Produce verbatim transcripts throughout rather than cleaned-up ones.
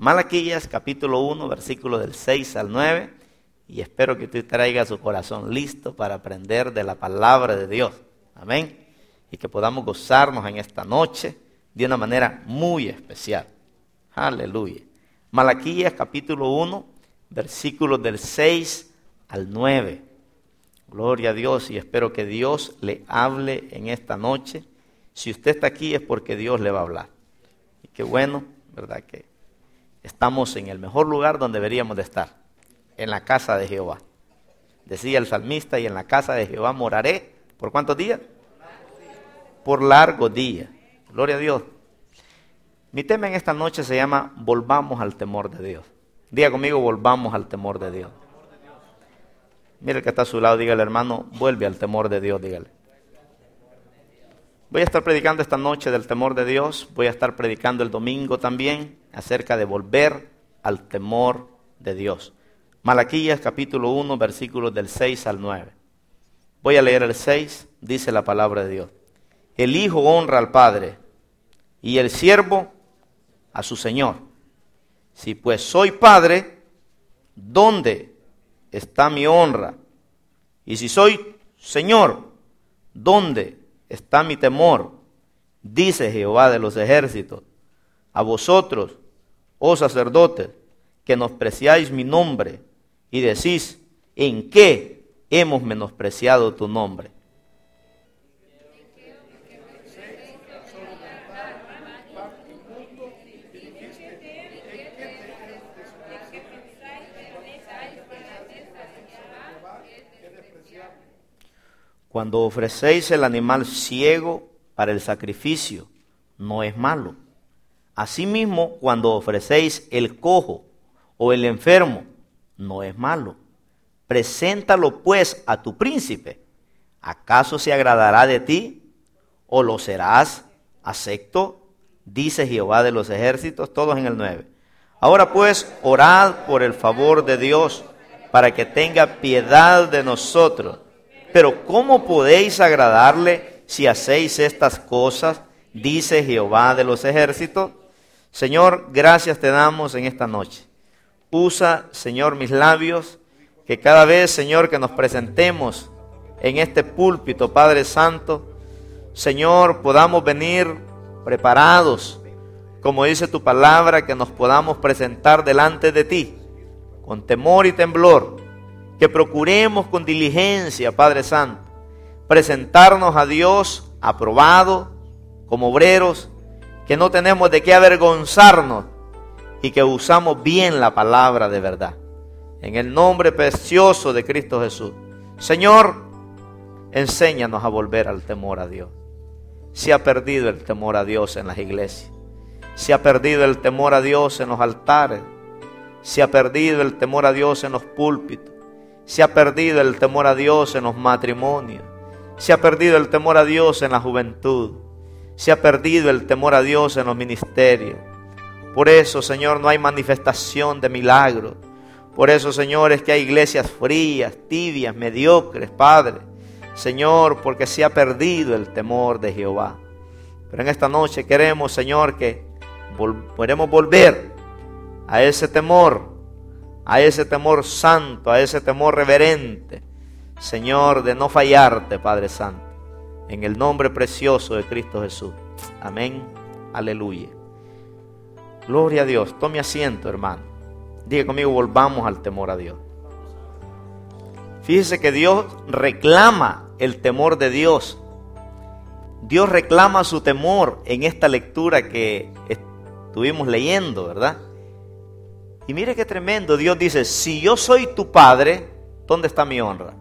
Malaquías capítulo uno, versículos del seis al nueve. Y espero que usted traiga su corazón listo para aprender de la palabra de Dios. Amén. Y que podamos gozarnos en esta noche de una manera muy especial. Aleluya. Malaquías capítulo uno, versículos del seis al nueve. Gloria a Dios, y espero que Dios le hable en esta noche. Si usted está aquí es porque Dios le va a hablar. Y qué bueno, ¿verdad? Que estamos en el mejor lugar donde deberíamos de estar, en la casa de Jehová. Decía el salmista, y en la casa de Jehová moraré, ¿por cuántos días? Por largos días. Gloria a Dios. Mi tema en esta noche se llama Volvamos al temor de Dios. Diga conmigo, volvamos al temor de Dios. Mire el que está a su lado, dígale, hermano, vuelve al temor de Dios, dígale. Voy a estar predicando esta noche del temor de Dios. Voy a estar predicando el domingo también acerca de volver al temor de Dios. Malaquías capítulo uno, versículos del seis al nueve. Voy a leer el seis, dice la palabra de Dios. El hijo honra al padre y el siervo a su señor. Si pues soy padre, ¿dónde está mi honra? Y si soy señor, ¿dónde está mi temor? Dice Jehová de los ejércitos. A vosotros, oh sacerdotes, que menospreciáis mi nombre y decís, ¿en qué hemos menospreciado tu nombre? Cuando ofrecéis el animal ciego para el sacrificio, no es malo. Asimismo, cuando ofrecéis el cojo o el enfermo, no es malo. Preséntalo pues a tu príncipe. ¿Acaso se agradará de ti o lo serás acepto? Dice Jehová de los ejércitos, todos en el nueve. Ahora pues, orad por el favor de Dios, para que tenga piedad de nosotros. Pero ¿cómo podéis agradarle si hacéis estas cosas? Dice Jehová de los ejércitos. Señor, gracias te damos en esta noche. Usa, Señor, mis labios, que cada vez, Señor, que nos presentemos en este púlpito, Padre Santo, Señor, podamos venir preparados, como dice tu palabra, que nos podamos presentar delante de ti, con temor y temblor, que procuremos con diligencia, Padre Santo, presentarnos a Dios aprobado, como obreros, que no tenemos de qué avergonzarnos y que usamos bien la palabra de verdad. En el nombre precioso de Cristo Jesús. Señor, enséñanos a volver al temor a Dios. Se ha perdido el temor a Dios en las iglesias. Se ha perdido el temor a Dios en los altares. Se ha perdido el temor a Dios en los púlpitos. Se ha perdido el temor a Dios en los matrimonios. Se ha perdido el temor a Dios en la juventud. Se ha perdido el temor a Dios en los ministerios. Por eso, Señor, no hay manifestación de milagros. Por eso, Señor, es que hay iglesias frías, tibias, mediocres, Padre. Señor, porque se ha perdido el temor de Jehová. Pero en esta noche queremos, Señor, que vol- podemos volver a ese temor, a ese temor santo, a ese temor reverente, Señor, de no fallarte, Padre Santo, en el nombre precioso de Cristo Jesús. Amén, aleluya. Gloria a Dios. Tome asiento, hermano. Diga conmigo, volvamos al temor a Dios. Fíjese que Dios reclama el temor de Dios. Dios reclama su temor en esta lectura que estuvimos leyendo, ¿verdad? Y mire qué tremendo, Dios dice, si yo soy tu padre, ¿dónde está mi honra?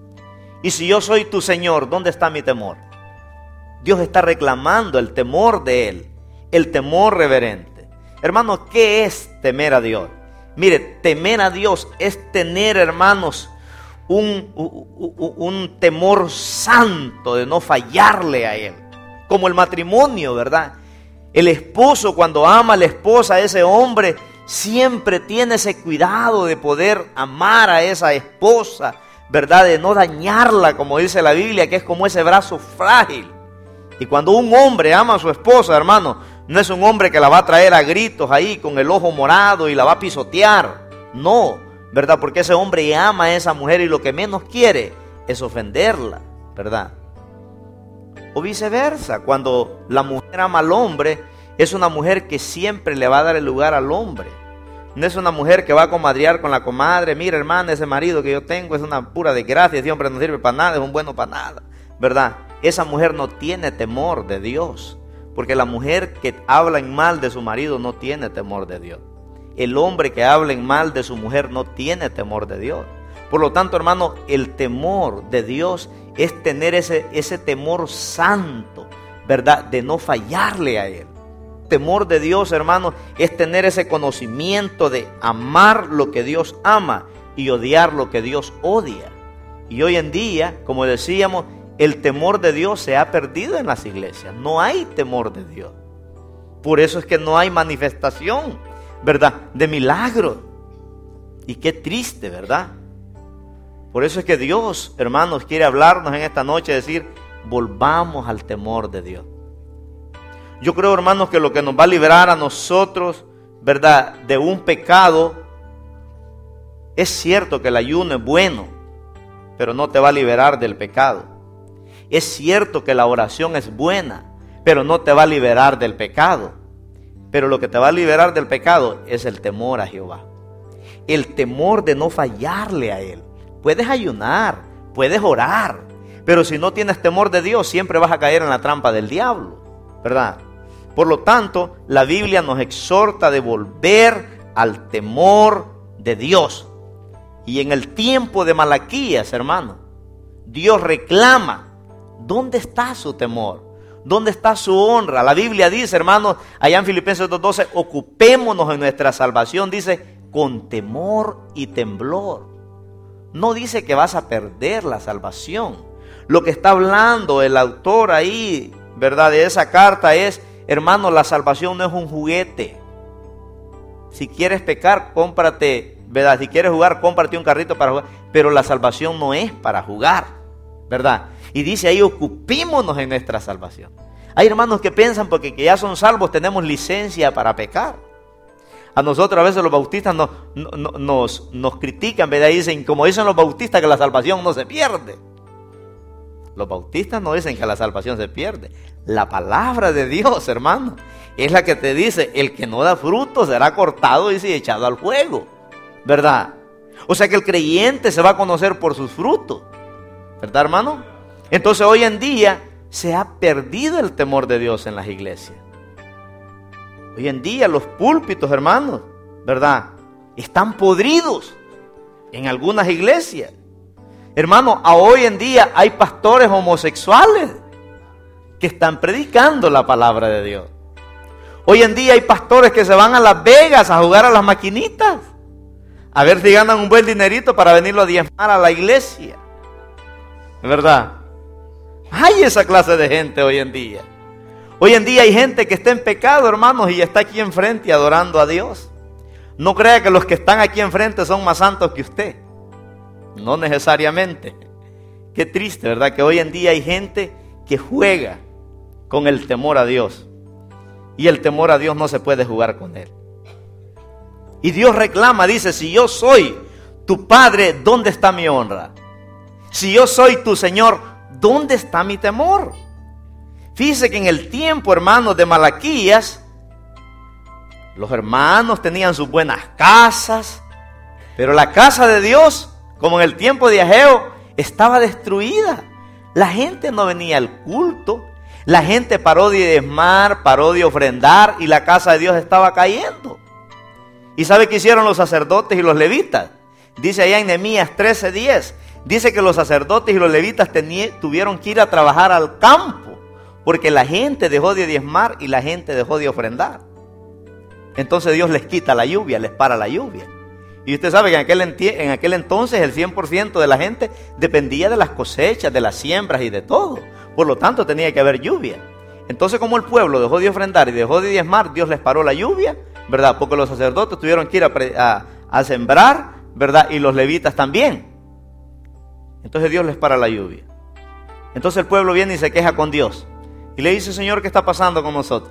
Y si yo soy tu Señor, ¿dónde está mi temor? Dios está reclamando el temor de Él, el temor reverente. Hermanos, ¿qué es temer a Dios? Mire, temer a Dios es tener, hermanos, un, un, un temor santo de no fallarle a Él. Como el matrimonio, ¿verdad? El esposo, cuando ama a la esposa, ese hombre siempre tiene ese cuidado de poder amar a esa esposa, ¿verdad? De no dañarla, como dice la Biblia, que es como ese brazo frágil. Y cuando un hombre ama a su esposa, hermano, No es un hombre que la va a traer a gritos ahí con el ojo morado y la va a pisotear. No, ¿verdad? Porque ese hombre ama a esa mujer y lo que menos quiere es ofenderla, ¿verdad? O viceversa, cuando la mujer ama al hombre, es una mujer que siempre le va a dar el lugar al hombre. No es una mujer que va a comadrear con la comadre. Mira, hermana, ese marido que yo tengo es una pura desgracia, ese hombre no sirve para nada, es un bueno para nada, ¿verdad? Esa mujer no tiene temor de Dios, porque la mujer que habla en mal de su marido no tiene temor de Dios. El hombre que habla en mal de su mujer no tiene temor de Dios. Por lo tanto, hermano, el temor de Dios es tener ese, ese temor santo, ¿verdad? De no fallarle a Él. Temor de Dios, hermano, es tener ese conocimiento de amar lo que Dios ama y odiar lo que Dios odia. Y hoy en día, como decíamos, el temor de Dios se ha perdido en las iglesias. No hay temor de Dios. Por eso es que no hay manifestación, ¿verdad?, de milagros. Y qué triste, ¿verdad? Por eso es que Dios, hermanos, quiere hablarnos en esta noche, decir, volvamos al temor de Dios. Yo creo, hermanos, que lo que nos va a liberar a nosotros, ¿verdad?, de un pecado, es cierto que el ayuno es bueno, pero no te va a liberar del pecado. Es cierto que la oración es buena, pero no te va a liberar del pecado. Pero lo que te va a liberar del pecado es el temor a Jehová. El temor de no fallarle a Él. Puedes ayunar, puedes orar, pero si no tienes temor de Dios, siempre vas a caer en la trampa del diablo, ¿verdad? Por lo tanto, la Biblia nos exhorta de volver al temor de Dios. Y en el tiempo de Malaquías, hermano, Dios reclama, ¿dónde está su temor? ¿Dónde está su honra? La Biblia dice, hermanos, allá en Filipenses dos doce, ocupémonos en nuestra salvación, dice, con temor y temblor. No dice que vas a perder la salvación. Lo que está hablando el autor ahí, ¿verdad?, de esa carta es, hermano, la salvación no es un juguete. Si quieres pecar, cómprate, ¿verdad? Si quieres jugar, cómprate un carrito para jugar. Pero la salvación no es para jugar, ¿verdad? Y dice ahí, ocupémonos en nuestra salvación. Hay hermanos que piensan porque que ya son salvos tenemos licencia para pecar. A nosotros a veces los bautistas nos, nos, nos, nos critican, ¿verdad? Y dicen, como dicen los bautistas, que la salvación no se pierde. Los bautistas no dicen que la salvación se pierde. La palabra de Dios, hermano, es la que te dice, el que no da fruto será cortado y echado al fuego, ¿verdad? O sea que el creyente se va a conocer por sus frutos, ¿verdad, hermano? Entonces hoy en día se ha perdido el temor de Dios en las iglesias. Hoy en día los púlpitos, hermanos, ¿verdad?, están podridos en algunas iglesias. Hermano, a hoy en día hay pastores homosexuales que están predicando la palabra de Dios. Hoy en día hay pastores que se van a Las Vegas a jugar a las maquinitas, a ver si ganan un buen dinerito para venirlo a diezmar a la iglesia, ¿verdad? Hay esa clase de gente hoy en día. Hoy en día hay gente que está en pecado, hermanos, y está aquí enfrente adorando a Dios. No crea que los que están aquí enfrente son más santos que usted. No necesariamente. Qué triste, ¿verdad? Que hoy en día hay gente que juega con el temor a Dios. Y el temor a Dios no se puede jugar con él. Y Dios reclama, dice, si yo soy tu Padre, ¿dónde está mi honra? Si yo soy tu Señor, ¿dónde está mi temor? Fíjese que en el tiempo, hermanos, de Malaquías, los hermanos tenían sus buenas casas, pero la casa de Dios, como en el tiempo de Ageo, estaba destruida. La gente no venía al culto, la gente paró de diezmar, paró de ofrendar y la casa de Dios estaba cayendo. ¿Y sabe qué hicieron los sacerdotes y los levitas? Dice allá en Nehemías trece diez, dice que los sacerdotes y los levitas tení, tuvieron que ir a trabajar al campo, porque la gente dejó de diezmar y la gente dejó de ofrendar. Entonces Dios les quita la lluvia, les para la lluvia. Y usted sabe que en aquel, en aquel entonces el cien por ciento de la gente dependía de las cosechas, de las siembras y de todo. Por lo tanto tenía que haber lluvia. Entonces como el pueblo dejó de ofrendar y dejó de diezmar, Dios les paró la lluvia, ¿verdad? Porque los sacerdotes tuvieron que ir a, a, a sembrar, ¿verdad? Y los levitas también. Entonces Dios les para la lluvia. Entonces el pueblo viene y se queja con Dios. Y le dice, Señor, ¿qué está pasando con nosotros?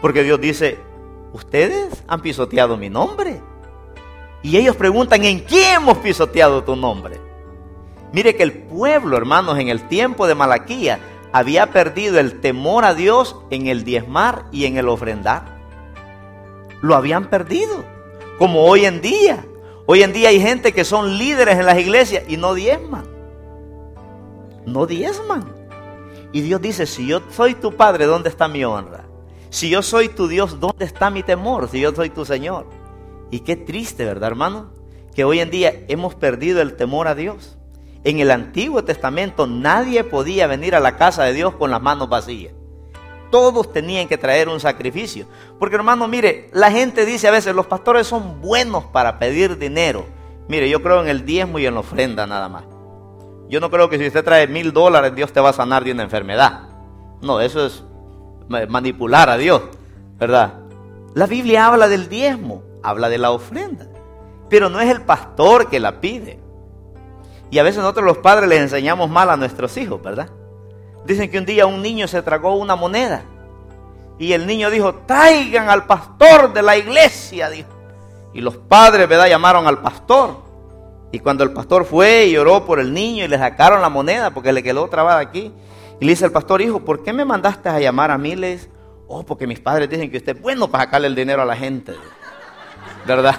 Porque Dios dice, ustedes han pisoteado mi nombre. Y ellos preguntan, ¿en qué hemos pisoteado tu nombre? Mire que el pueblo, hermanos, en el tiempo de Malaquías, había perdido el temor a Dios en el diezmar y en el ofrendar. Lo habían perdido, como hoy en día. Hoy en día hay gente que son líderes en las iglesias y no diezman. No diezman. Y Dios dice, si yo soy tu Padre, ¿dónde está mi honra? Si yo soy tu Dios, ¿dónde está mi temor? Si yo soy tu Señor. Y qué triste, ¿verdad, hermano? Que hoy en día hemos perdido el temor a Dios. En el Antiguo Testamento nadie podía venir a la casa de Dios con las manos vacías. Todos tenían que traer un sacrificio. Porque, hermano, mire, la gente dice a veces, los pastores son buenos para pedir dinero. Mire, yo creo en el diezmo y en la ofrenda nada más. Yo no creo que si usted trae mil dólares, Dios te va a sanar de una enfermedad. No, eso es manipular a Dios, ¿verdad? La Biblia habla del diezmo, habla de la ofrenda. Pero no es el pastor que la pide. Y a veces nosotros los padres les enseñamos mal a nuestros hijos, ¿verdad? Dicen que un día un niño se tragó una moneda. Y el niño dijo, traigan al pastor de la iglesia, dijo. Y los padres, ¿verdad?, llamaron al pastor. Y cuando el pastor fue y oró por el niño y le sacaron la moneda porque le quedó trabada aquí. Y le dice al pastor, hijo, ¿por qué me mandaste a llamar a mí? Le dice, oh, porque mis padres dicen que usted es bueno para sacarle el dinero a la gente, ¿verdad?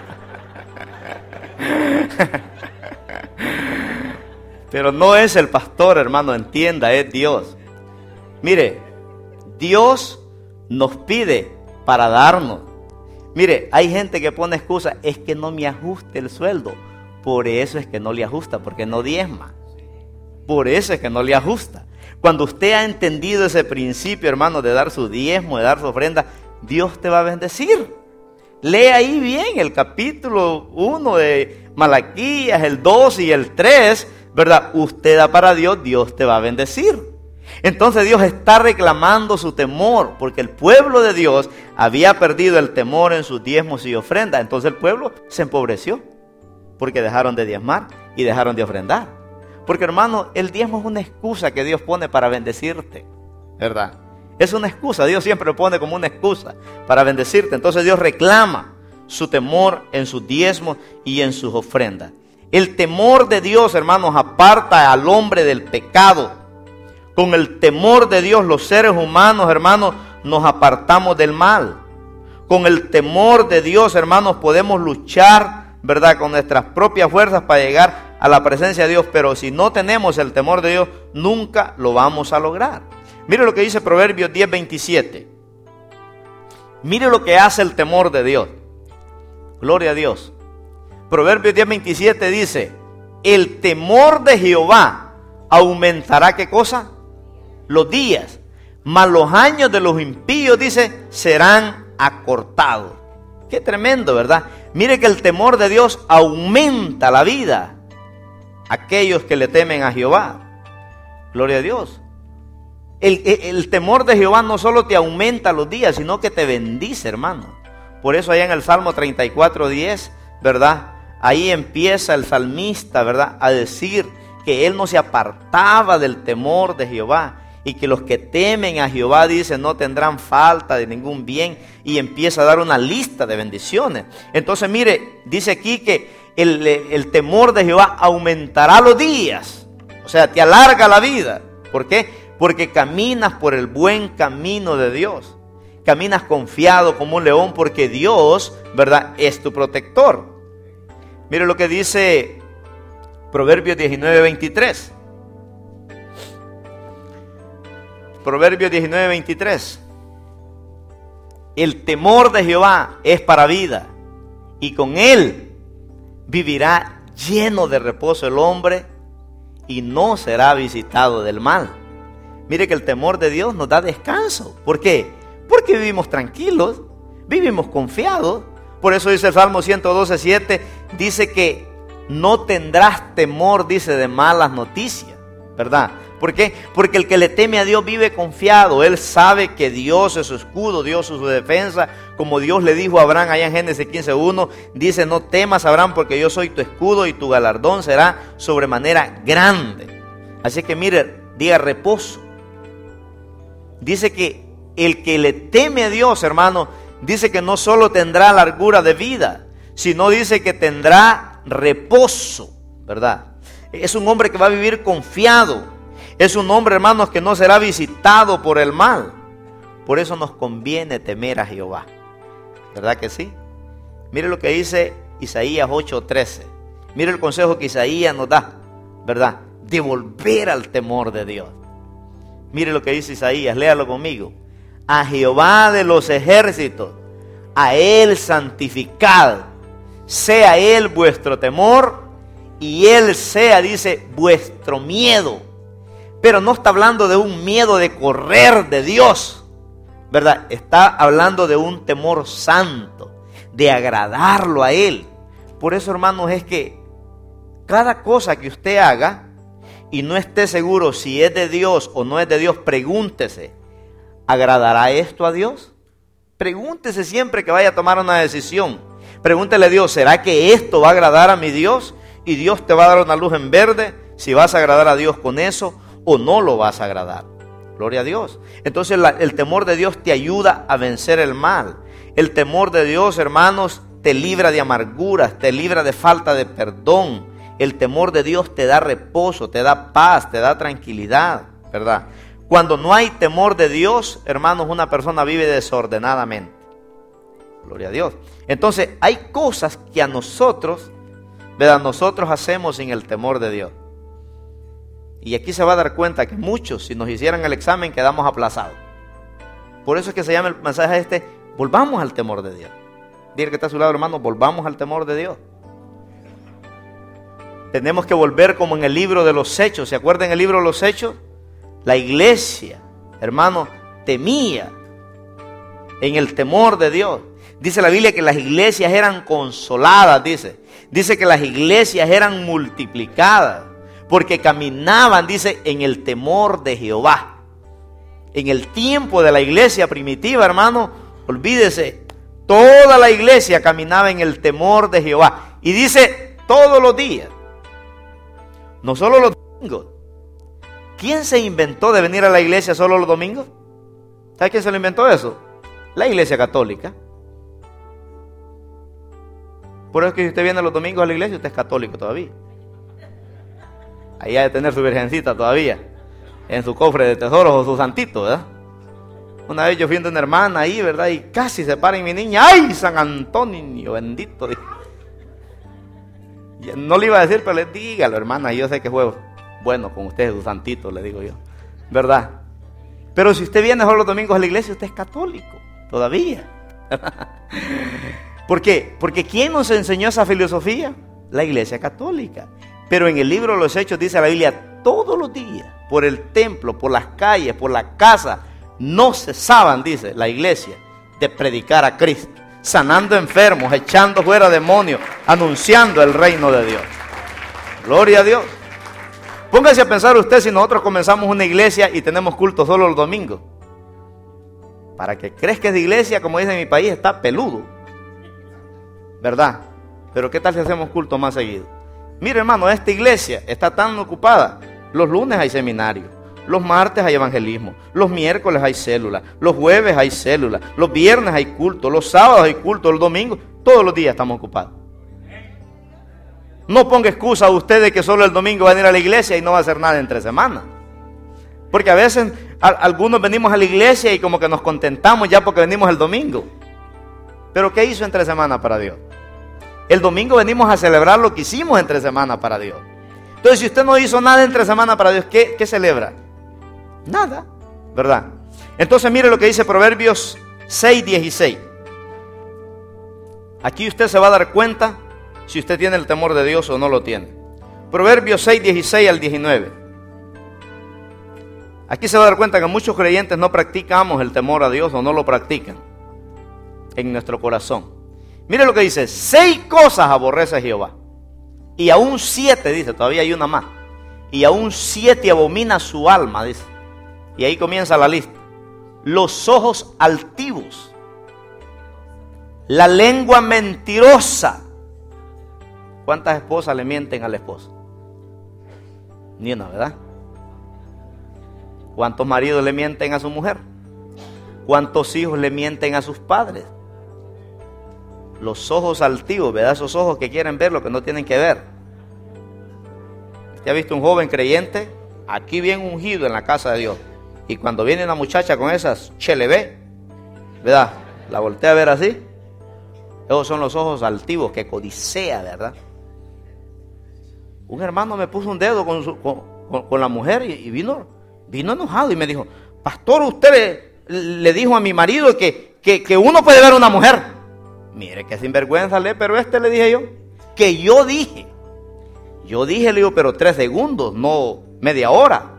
Pero no es el pastor, hermano, entienda, es Dios. Mire, Dios nos pide para darnos. Mire, hay gente que pone excusa, es que no me ajuste el sueldo. Por eso es que no le ajusta, porque no diezma. Por eso es que no le ajusta. Cuando usted ha entendido ese principio, hermano, de dar su diezmo, de dar su ofrenda, Dios te va a bendecir. Lee ahí bien el capítulo uno de Malaquías, el dos y el tres, ¿verdad? Usted da para Dios, Dios te va a bendecir. Entonces Dios está reclamando su temor, porque el pueblo de Dios había perdido el temor en sus diezmos y ofrendas. Entonces el pueblo se empobreció, porque dejaron de diezmar y dejaron de ofrendar. Porque, hermano, el diezmo es una excusa que Dios pone para bendecirte, ¿verdad? Es una excusa, Dios siempre lo pone como una excusa para bendecirte. Entonces Dios reclama su temor en sus diezmos y en sus ofrendas. El temor de Dios, hermanos, aparta al hombre del pecado. Con el temor de Dios, los seres humanos, hermanos, nos apartamos del mal. Con el temor de Dios, hermanos, podemos luchar, ¿verdad?, con nuestras propias fuerzas para llegar a la presencia de Dios. Pero si no tenemos el temor de Dios, nunca lo vamos a lograr. Mire lo que dice Proverbios diez veintisiete. Mire lo que hace el temor de Dios. Gloria a Dios. Proverbios diez veintisiete dice, el temor de Jehová aumentará, ¿qué cosa? Los días, mas los años de los impíos, dice, serán acortados. Qué tremendo, ¿verdad? Mire que el temor de Dios aumenta la vida. Aquellos que le temen a Jehová. Gloria a Dios. El, el, el temor de Jehová no solo te aumenta los días, sino que te bendice, hermano. Por eso allá en el Salmo treinta y cuatro diez, ¿verdad? Ahí empieza el salmista, ¿verdad?, a decir que él no se apartaba del temor de Jehová. Y que los que temen a Jehová, dice, no tendrán falta de ningún bien. Y empieza a dar una lista de bendiciones. Entonces, mire, dice aquí que el, el temor de Jehová aumentará los días. O sea, te alarga la vida. ¿Por qué? Porque caminas por el buen camino de Dios. Caminas confiado como un león, porque Dios, ¿verdad?, es tu protector. Mire lo que dice Proverbios diecinueve veintitrés. Proverbios diecinueve veintitrés. El temor de Jehová es para vida, y con él vivirá lleno de reposo el hombre, y no será visitado del mal. Mire que el temor de Dios nos da descanso. ¿Por qué? Porque vivimos tranquilos, vivimos confiados. Por eso dice el Salmo ciento doce siete, dice que no tendrás temor, dice, de malas noticias, ¿verdad? ¿Por qué? Porque el que le teme a Dios vive confiado. Él sabe que Dios es su escudo, Dios es su defensa. Como Dios le dijo a Abraham allá en Génesis quince uno, dice, no temas, Abraham, porque yo soy tu escudo y tu galardón será sobremanera grande. Así que mire, diga reposo. Dice que el que le teme a Dios, hermano, dice que no solo tendrá largura de vida, sino dice que tendrá reposo, ¿verdad? Es un hombre que va a vivir confiado. Es un hombre, hermanos, que no será visitado por el mal. Por eso nos conviene temer a Jehová. ¿Verdad que sí? Mire lo que dice Isaías ocho trece. Mire el consejo que Isaías nos da, ¿verdad? De volver al temor de Dios. Mire lo que dice Isaías, léalo conmigo. A Jehová de los ejércitos, a Él santificad. Sea Él vuestro temor y Él sea, dice, vuestro miedo. Pero no está hablando de un miedo de correr de Dios, ¿verdad? Está hablando de un temor santo, de agradarlo a Él. Por eso, hermanos, es que cada cosa que usted haga y no esté seguro si es de Dios o no es de Dios, pregúntese, ¿agradará esto a Dios? Pregúntese siempre que vaya a tomar una decisión. Pregúntele a Dios, ¿será que esto va a agradar a mi Dios? Y Dios te va a dar una luz en verde, si vas a agradar a Dios con eso o no lo vas a agradar. Gloria a Dios. Entonces la, el temor de Dios te ayuda a vencer el mal. El temor de Dios, hermanos, te libra de amarguras, te libra de falta de perdón. El temor de Dios te da reposo, te da paz, te da tranquilidad, ¿verdad? Cuando no hay temor de Dios, hermanos, una persona vive desordenadamente. Gloria a Dios. Entonces, hay cosas que a nosotros, ¿verdad? Nosotros hacemos sin el temor de Dios. Y aquí se va a dar cuenta que muchos, si nos hicieran el examen, quedamos aplazados. Por eso es que se llama el mensaje este, volvamos al temor de Dios. Dile que está a su lado, hermano, volvamos al temor de Dios. Tenemos que volver como en el libro de los Hechos. ¿Se acuerdan el libro de los Hechos? La iglesia, hermano, temía en el temor de Dios. Dice la Biblia que las iglesias eran consoladas, dice. Dice que las iglesias eran multiplicadas, porque caminaban, dice, en el temor de Jehová. En el tiempo de la iglesia primitiva, hermano, olvídese, toda la iglesia caminaba en el temor de Jehová. Y dice, todos los días, no solo los domingos. ¿Quién se inventó de venir a la iglesia solo los domingos? ¿Sabe quién se lo inventó eso? La iglesia católica. Por eso es que si usted viene los domingos a la iglesia, usted es católico todavía. Ahí ha de tener su virgencita todavía en su cofre de tesoros o su santito, ¿verdad? Una vez yo fui a una hermana ahí, ¿verdad? Y casi se para en mi niña. ¡Ay, San Antonio, bendito! No le iba a decir, pero le dígalo, hermana. Yo sé que fue bueno con usted, su santito, le digo yo, ¿verdad? Pero si usted viene solo los domingos a la iglesia, usted es católico todavía. ¿Por qué? Porque ¿quién nos enseñó esa filosofía? La iglesia católica. Pero en el libro de los Hechos dice la Biblia, todos los días, por el templo, por las calles, por la casa, no cesaban, dice la iglesia, de predicar a Cristo, sanando enfermos, echando fuera demonios, anunciando el reino de Dios. Gloria a Dios. Póngase a pensar usted si nosotros comenzamos una iglesia y tenemos culto solo los domingos. Para que crees que es de iglesia, como dice en mi país, está peludo, ¿verdad? Pero ¿qué tal si hacemos culto más seguido? Mire, hermano, esta iglesia está tan ocupada. Los lunes hay seminario, los martes hay evangelismo, los miércoles hay célula, los jueves hay célula, los viernes hay culto, los sábados hay culto, los domingos, todos los días estamos ocupados. No ponga excusa a usted de que solo el domingo va a venir a la iglesia y no va a hacer nada entre semanas. Porque a veces a, algunos venimos a la iglesia y como que nos contentamos ya porque venimos el domingo. Pero ¿qué hizo entre semana para Dios? El domingo venimos a celebrar lo que hicimos entre semana para Dios. Entonces, si usted no hizo nada entre semana para Dios, ¿qué, qué celebra? Nada, ¿verdad? Entonces, mire lo que dice Proverbios seis dieciséis. Aquí usted se va a dar cuenta si usted tiene el temor de Dios o no lo tiene. Proverbios seis dieciséis al diecinueve. Aquí se va a dar cuenta que muchos creyentes no practicamos el temor a Dios o no lo practican en nuestro corazón. Mire lo que dice, seis cosas aborrece Jehová, y aún siete, dice, todavía hay una más, y aún siete abomina su alma, dice, y ahí comienza la lista. Los ojos altivos, la lengua mentirosa. ¿Cuántas esposas le mienten al esposo? Ni una, ¿verdad? ¿Cuántos maridos le mienten a su mujer? ¿Cuántos hijos le mienten a sus padres? Los ojos altivos, ¿verdad? Esos ojos que quieren ver lo que no tienen que ver. ¿Usted ha visto un joven creyente? Aquí bien ungido en la casa de Dios. Y cuando viene una muchacha con esas chelebé, ¿verdad? La voltea a ver así. Esos son los ojos altivos que codicea, ¿verdad? Un hermano me puso un dedo con, su, con, con, con la mujer y, y vino, vino enojado y me dijo: pastor, usted le, le dijo a mi marido que, que, que uno puede ver a una mujer. Mire que sinvergüenza, le, pero este le dije yo, que yo dije. Yo dije, le digo, pero tres segundos, no media hora.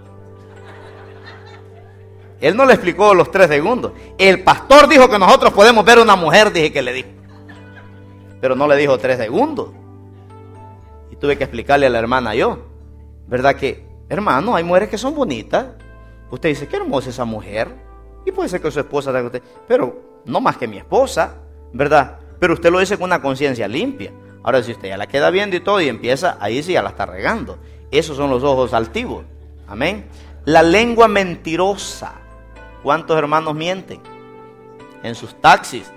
Él no le explicó los tres segundos. El pastor dijo que nosotros podemos ver a una mujer, dije que le dije. Pero no le dijo tres segundos. Y tuve que explicarle a la hermana yo. ¿Verdad que, hermano, hay mujeres que son bonitas? Usted dice, qué hermosa esa mujer. Y puede ser que su esposa tenga usted, pero no más que mi esposa, ¿verdad? Pero usted lo dice con una conciencia limpia. Ahora, si usted ya la queda viendo y todo y empieza, ahí sí ya la está regando. Esos son los ojos altivos. Amén. La lengua mentirosa. ¿Cuántos hermanos mienten? En sus taxis.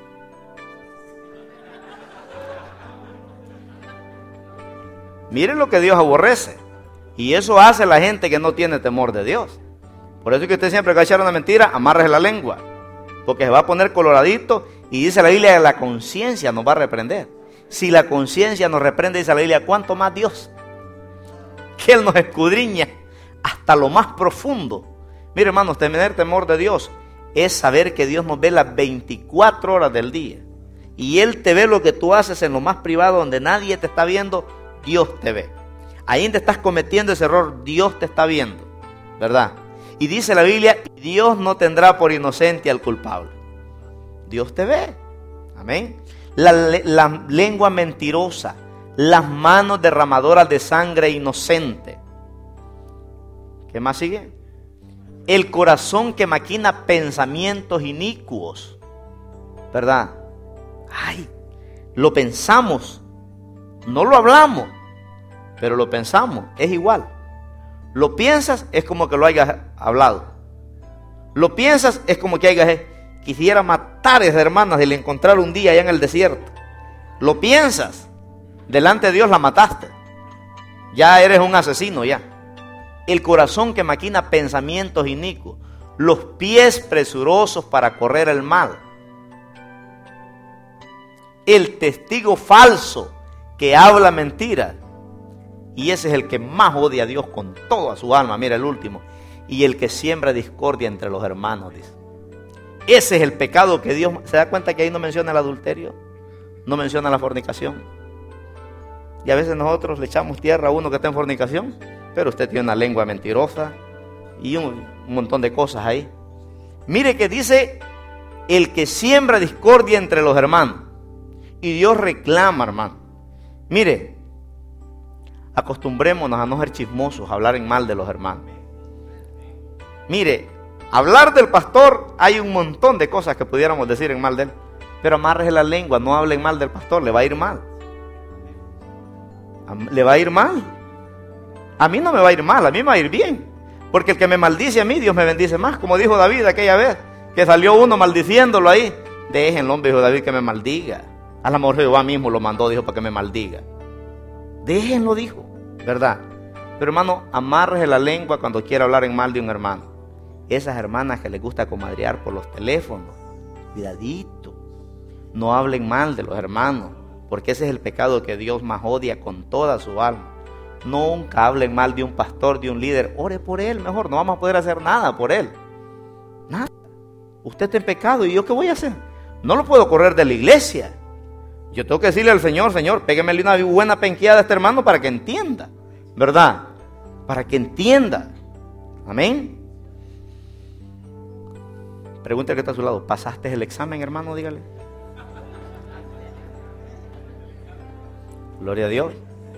Miren lo que Dios aborrece. Y eso hace la gente que no tiene temor de Dios. Por eso es que usted siempre que va a echar una mentira, amárrese la lengua. Porque se va a poner coloradito. Y dice la Biblia que la conciencia nos va a reprender. Si la conciencia nos reprende, dice la Biblia, ¿cuánto más Dios? Que Él nos escudriña hasta lo más profundo. Mire, hermanos, tener temor de Dios es saber que Dios nos ve las veinticuatro horas del día. Y Él te ve lo que tú haces en lo más privado, donde nadie te está viendo, Dios te ve. Ahí donde estás cometiendo ese error, Dios te está viendo, ¿verdad? Y dice la Biblia, Dios no tendrá por inocente al culpable. Dios te ve. Amén. La, la lengua mentirosa, las manos derramadoras de sangre inocente. ¿Qué más sigue? El corazón que maquina pensamientos inicuos, ¿verdad? Ay, lo pensamos, no lo hablamos, pero lo pensamos, es igual. Lo piensas, es como que lo hayas hablado. Lo piensas, es como que hayas, quisiera matar a esa hermana y la encontrar un día allá en el desierto. Lo piensas, delante de Dios la mataste. Ya eres un asesino ya. El corazón que maquina pensamientos inicuos, los pies presurosos para correr el mal. El testigo falso que habla mentiras. Y ese es el que más odia a Dios con toda su alma. Mira el último. Y el que siembra discordia entre los hermanos, dice. Ese es el pecado que Dios... ¿Se da cuenta que ahí no menciona el adulterio? No menciona la fornicación. Y a veces nosotros le echamos tierra a uno que está en fornicación, pero usted tiene una lengua mentirosa y un, un montón de cosas ahí. Mire que dice, el que siembra discordia entre los hermanos. Y Dios reclama, hermano. Mire, acostumbrémonos a no ser chismosos, a hablar en mal de los hermanos. Mire, hablar del pastor, hay un montón de cosas que pudiéramos decir en mal de él. Pero amárrese la lengua, no hablen mal del pastor, le va a ir mal. Le va a ir mal. A mí no me va a ir mal, a mí me va a ir bien. Porque el que me maldice a mí, Dios me bendice más. Como dijo David aquella vez, que salió uno maldiciéndolo ahí. Déjenlo, hombre, dijo David, que me maldiga. A lo mejor Jehová mismo lo mandó, dijo, para que me maldiga. Déjenlo, dijo, ¿verdad? Pero hermano, amárrese la lengua cuando quiera hablar en mal de un hermano. Esas hermanas que les gusta comadrear por los teléfonos, cuidadito. No hablen mal de los hermanos, porque ese es el pecado que Dios más odia con toda su alma. Nunca hablen mal de un pastor, de un líder. Ore por él mejor, no vamos a poder hacer nada por él. Nada. Usted está en pecado, ¿y yo qué voy a hacer? No lo puedo correr de la iglesia. Yo tengo que decirle al Señor, Señor, péguemele una buena penqueada a este hermano para que entienda, ¿verdad? Para que entienda. Amén. Pregúntale que está a su lado, ¿pasaste el examen, hermano? Dígale. Gloria a Dios.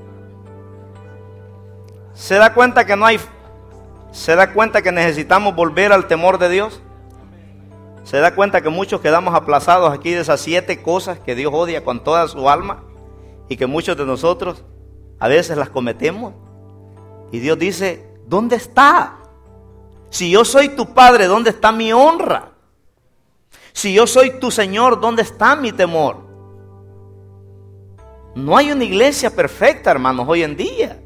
¿Se da cuenta que no hay, se da cuenta que necesitamos volver al temor de Dios? ¿Se da cuenta que muchos quedamos aplazados aquí de esas siete cosas que Dios odia con toda su alma? Y que muchos de nosotros a veces las cometemos. Y Dios dice, ¿dónde está? Si yo soy tu padre, ¿dónde está mi honra? Si yo soy tu Señor, ¿dónde está mi temor? No hay una iglesia perfecta, hermanos, hoy en día.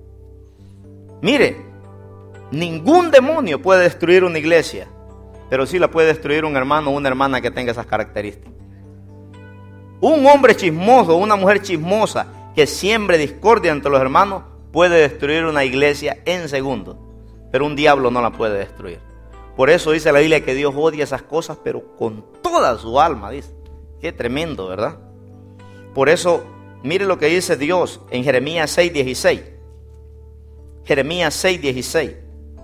Mire, ningún demonio puede destruir una iglesia, pero sí la puede destruir un hermano o una hermana que tenga esas características. Un hombre chismoso, una mujer chismosa que siembre discordia entre los hermanos puede destruir una iglesia en segundos, pero un diablo no la puede destruir. Por eso dice la Biblia que Dios odia esas cosas, pero con toda su alma, dice. Qué tremendo, ¿verdad? Por eso, mire lo que dice Dios en Jeremías seis dieciséis. Jeremías seis dieciséis.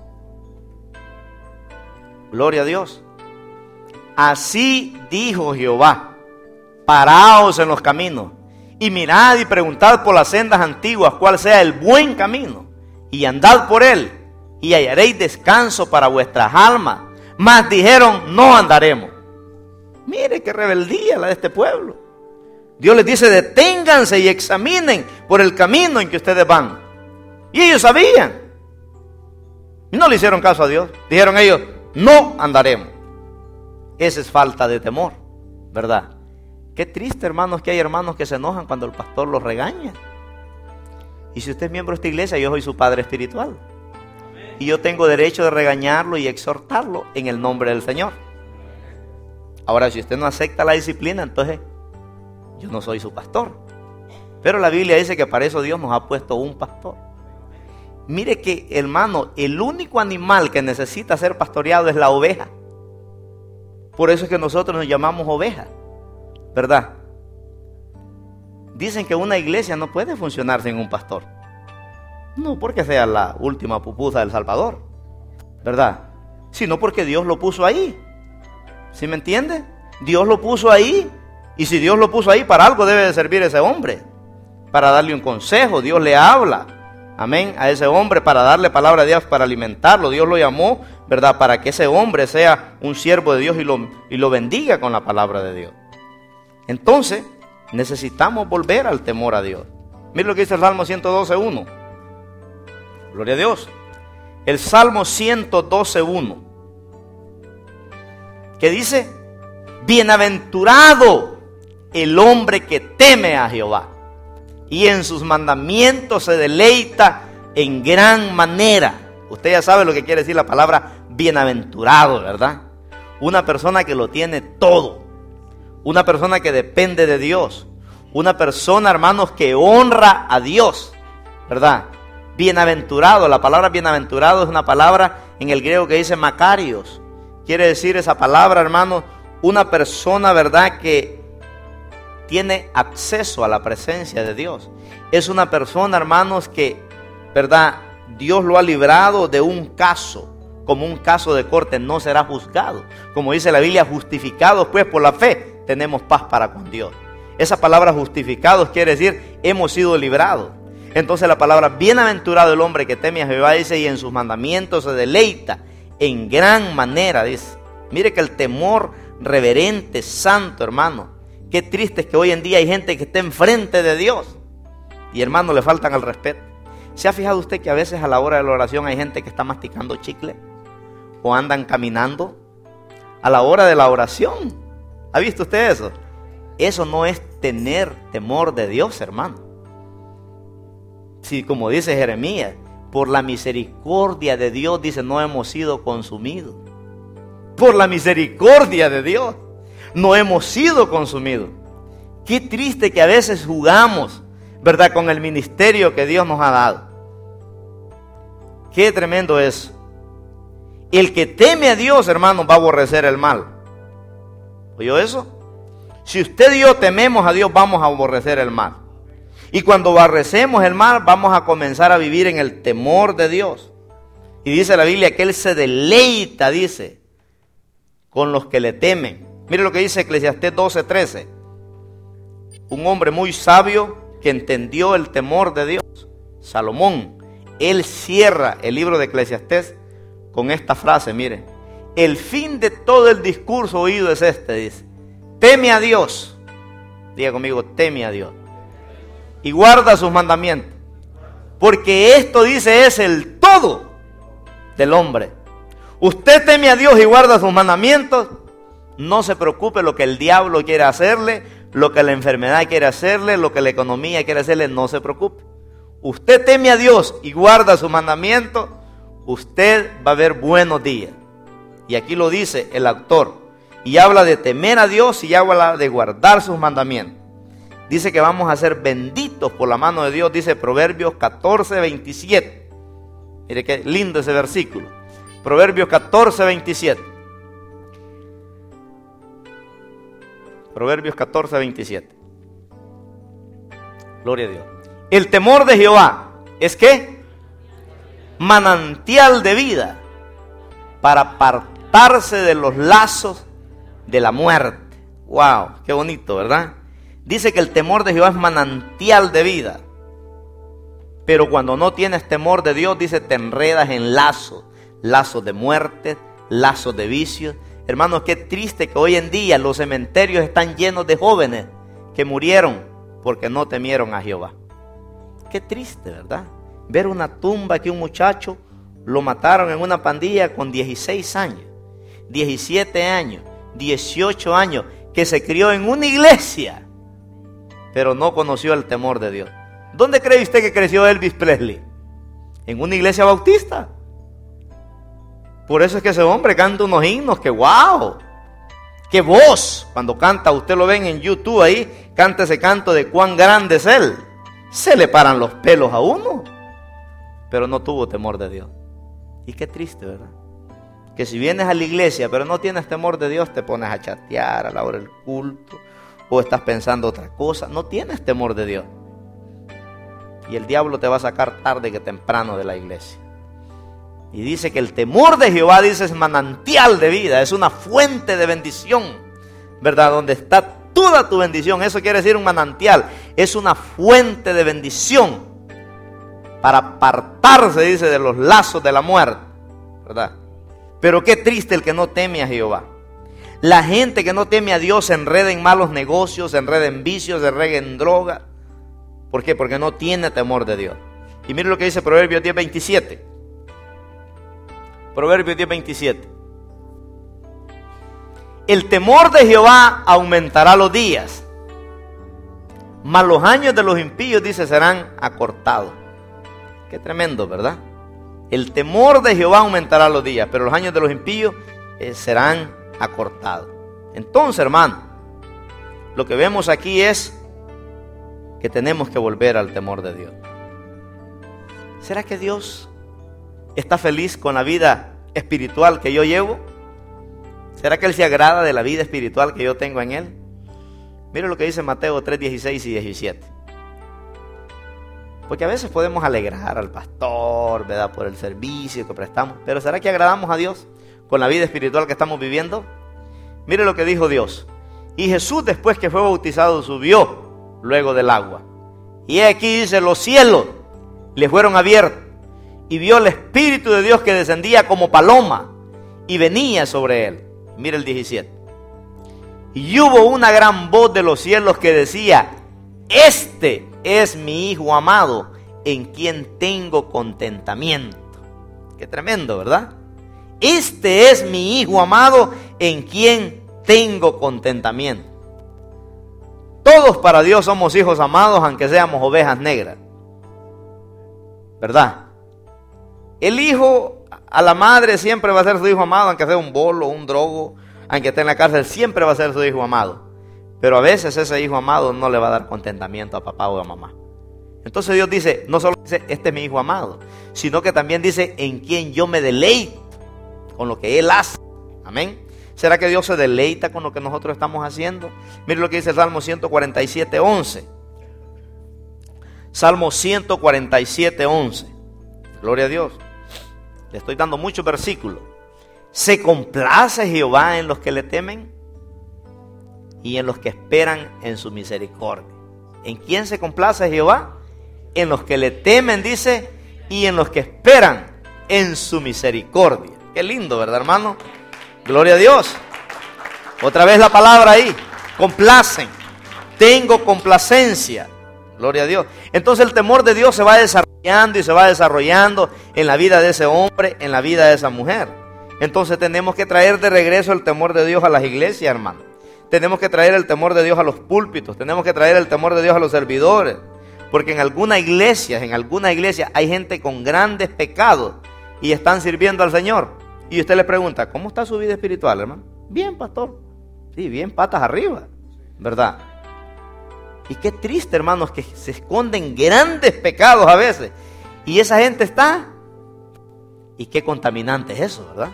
Gloria a Dios. Así dijo Jehová: paraos en los caminos y mirad y preguntad por las sendas antiguas cuál sea el buen camino, y andad por él, y hallaréis descanso para vuestras almas. Mas dijeron: no andaremos. Mire qué rebeldía la de este pueblo. Dios les dice: deténganse y examinen por el camino en que ustedes van. Y ellos sabían. Y no le hicieron caso a Dios. Dijeron ellos: no andaremos. Esa es falta de temor, ¿verdad? Qué triste, hermanos, que hay hermanos que se enojan cuando el pastor los regaña. Y si usted es miembro de esta iglesia, yo soy su padre espiritual. Y yo tengo derecho de regañarlo y exhortarlo en el nombre del Señor. Ahora, si usted no acepta la disciplina, entonces yo no soy su pastor. Pero la Biblia dice que para eso Dios nos ha puesto un pastor. Mire que, hermano, el único animal que necesita ser pastoreado es la oveja. Por eso es que nosotros nos llamamos ovejas, ¿verdad? Dicen que una iglesia no puede funcionar sin un pastor. No porque sea la última pupusa del Salvador, ¿verdad? Sino porque Dios lo puso ahí. ¿Sí me entiende? Dios lo puso ahí. Y si Dios lo puso ahí, para algo debe de servir ese hombre. Para darle un consejo. Dios le habla, amén, a ese hombre para darle palabra de Dios, para alimentarlo. Dios lo llamó, ¿verdad? Para que ese hombre sea un siervo de Dios y lo, y lo bendiga con la palabra de Dios. Entonces, necesitamos volver al temor a Dios. Mire lo que dice el Salmo ciento doce, uno. Gloria a Dios. El Salmo ciento doce, uno. Que dice: bienaventurado el hombre que teme a Jehová y en sus mandamientos se deleita en gran manera. Usted ya sabe lo que quiere decir la palabra bienaventurado, ¿verdad? Una persona que lo tiene todo. Una persona que depende de Dios. Una persona, hermanos, que honra a Dios, ¿verdad? Bienaventurado, la palabra bienaventurado es una palabra en el griego que dice Macarios. Quiere decir esa palabra, hermano, una persona, ¿verdad?, que tiene acceso a la presencia de Dios. Es una persona, hermanos, que, ¿verdad?, Dios lo ha librado de un caso, como un caso de corte, no será juzgado. Como dice la Biblia, justificados pues por la fe, tenemos paz para con Dios. Esa palabra justificados quiere decir, hemos sido librados. Entonces la palabra bienaventurado el hombre que teme a Jehová, dice, y en sus mandamientos se deleita en gran manera, dice. Mire que el temor reverente, santo, hermano. Qué triste es que hoy en día hay gente que está enfrente de Dios y, hermano, le faltan al respeto. ¿Se ha fijado usted que a veces a la hora de la oración hay gente que está masticando chicle o andan caminando a la hora de la oración? ¿Ha visto usted eso? Eso no es tener temor de Dios, hermano. Sí, como dice Jeremías, por la misericordia de Dios, dice, no hemos sido consumidos. Por la misericordia de Dios, no hemos sido consumidos. Qué triste que a veces jugamos, ¿verdad?, con el ministerio que Dios nos ha dado. Qué tremendo es. El que teme a Dios, hermano, va a aborrecer el mal. ¿Oyó eso? Si usted y yo tememos a Dios, vamos a aborrecer el mal. Y cuando aborrecemos el mal, vamos a comenzar a vivir en el temor de Dios. Y dice la Biblia que Él se deleita, dice, con los que le temen. Mire lo que dice Eclesiastés doce, trece. Un hombre muy sabio que entendió el temor de Dios, Salomón, él cierra el libro de Eclesiastés con esta frase, mire. El fin de todo el discurso oído es este, dice. Teme a Dios. Diga conmigo, teme a Dios. Y guarda sus mandamientos. Porque esto, dice, es el todo del hombre. Usted teme a Dios y guarda sus mandamientos. No se preocupe lo que el diablo quiere hacerle, lo que la enfermedad quiere hacerle, lo que la economía quiere hacerle, no se preocupe. Usted teme a Dios y guarda su mandamiento, usted va a ver buenos días. Y aquí lo dice el autor, y habla de temer a Dios y habla de guardar sus mandamientos. Dice que vamos a ser benditos por la mano de Dios, dice Proverbios catorce, veintisiete. Mire qué lindo ese versículo. Proverbios catorce, veintisiete. Proverbios catorce, veintisiete. Gloria a Dios. El temor de Jehová es ¿qué? Manantial de vida para apartarse de los lazos de la muerte. Wow, qué bonito, ¿verdad? Dice que el temor de Jehová es manantial de vida. Pero cuando no tienes temor de Dios, dice, te enredas en lazos, lazos de muerte, lazos de vicios. Hermanos, qué triste que hoy en día los cementerios están llenos de jóvenes que murieron porque no temieron a Jehová. Qué triste, ¿verdad? Ver una tumba que un muchacho lo mataron en una pandilla con dieciséis años, diecisiete años, dieciocho años, que se crió en una iglesia, pero no conoció el temor de Dios. ¿Dónde cree usted que creció Elvis Presley? En una iglesia bautista. Por eso es que ese hombre canta unos himnos que wow, qué voz. Cuando canta, usted lo ven en YouTube ahí, canta ese canto de cuán grande es Él. Se le paran los pelos a uno, pero no tuvo temor de Dios. Y qué triste, ¿verdad? Que si vienes a la iglesia, pero no tienes temor de Dios, te pones a chatear a la hora del culto, o estás pensando otra cosa, no tienes temor de Dios. Y el diablo te va a sacar tarde que temprano de la iglesia. Y dice que el temor de Jehová, dice, es manantial de vida, es una fuente de bendición, ¿verdad? Donde está toda tu bendición. Eso quiere decir un manantial, es una fuente de bendición para apartarse, dice, de los lazos de la muerte, ¿verdad? Pero qué triste el que no teme a Jehová. La gente que no teme a Dios se enreda en malos negocios, se enreda en vicios, se enreda en droga. ¿Por qué? Porque no tiene temor de Dios. Y mire lo que dice Proverbios diez, veintisiete. Proverbios diez, veintisiete. El temor de Jehová aumentará los días, mas los años de los impíos, dice, serán acortados. Qué tremendo, ¿verdad? El temor de Jehová aumentará los días, pero los años de los impíos eh, serán acortados. Entonces, hermano, lo que vemos aquí es que tenemos que volver al temor de Dios. ¿Será que Dios está feliz con la vida espiritual que yo llevo? ¿Será que Él se agrada de la vida espiritual que yo tengo en Él? Mire lo que dice Mateo tres, dieciséis y diecisiete. Porque a veces podemos alegrar al pastor, ¿verdad?, por el servicio que prestamos. Pero ¿será que agradamos a Dios con la vida espiritual que estamos viviendo? Mire lo que dijo Dios. Y Jesús, después que fue bautizado, subió luego del agua. Y aquí dice, los cielos le fueron abiertos. Y vio el Espíritu de Dios que descendía como paloma y venía sobre él. Mire el diecisiete. Y hubo una gran voz de los cielos que decía, este es mi Hijo amado, en quien tengo contentamiento. Qué tremendo, ¿verdad? Este es mi Hijo amado, en quien tengo contentamiento. Todos para Dios somos hijos amados, aunque seamos ovejas negras, ¿verdad? El hijo a la madre siempre va a ser su hijo amado, aunque sea un bolo, un drogo, aunque esté en la cárcel, siempre va a ser su hijo amado. Pero a veces ese hijo amado no le va a dar contentamiento a papá o a mamá. Entonces Dios dice, no solo dice, este es mi Hijo amado, sino que también dice, en quien yo me deleito, con lo que Él hace. Amén. ¿Será que Dios se deleita con lo que nosotros estamos haciendo? Mire lo que dice el Salmo ciento cuarenta y siete, once. Salmo ciento cuarenta y siete, once. Gloria a Dios. Le estoy dando muchos versículos. ¿Se complace Jehová en los que le temen? Y en los que esperan en su misericordia. ¿En quién se complace Jehová? En los que le temen, dice, y en los que esperan en su misericordia. Qué lindo, ¿verdad, hermano? Gloria a Dios. Otra vez la palabra ahí, complacen. Tengo complacencia. Gloria a Dios. Entonces el temor de Dios se va desarrollando y se va desarrollando en la vida de ese hombre, en la vida de esa mujer. Entonces tenemos que traer de regreso el temor de Dios a las iglesias, hermano. Tenemos que traer el temor de Dios a los púlpitos. Tenemos que traer el temor de Dios a los servidores. Porque en algunas iglesias, en algunas iglesias hay gente con grandes pecados y están sirviendo al Señor. Y usted le pregunta, ¿cómo está su vida espiritual, hermano? Bien, pastor. Sí, bien, patas arriba, ¿verdad? Y qué triste, hermanos, que se esconden grandes pecados a veces. Y esa gente está... Y qué contaminante es eso, ¿verdad?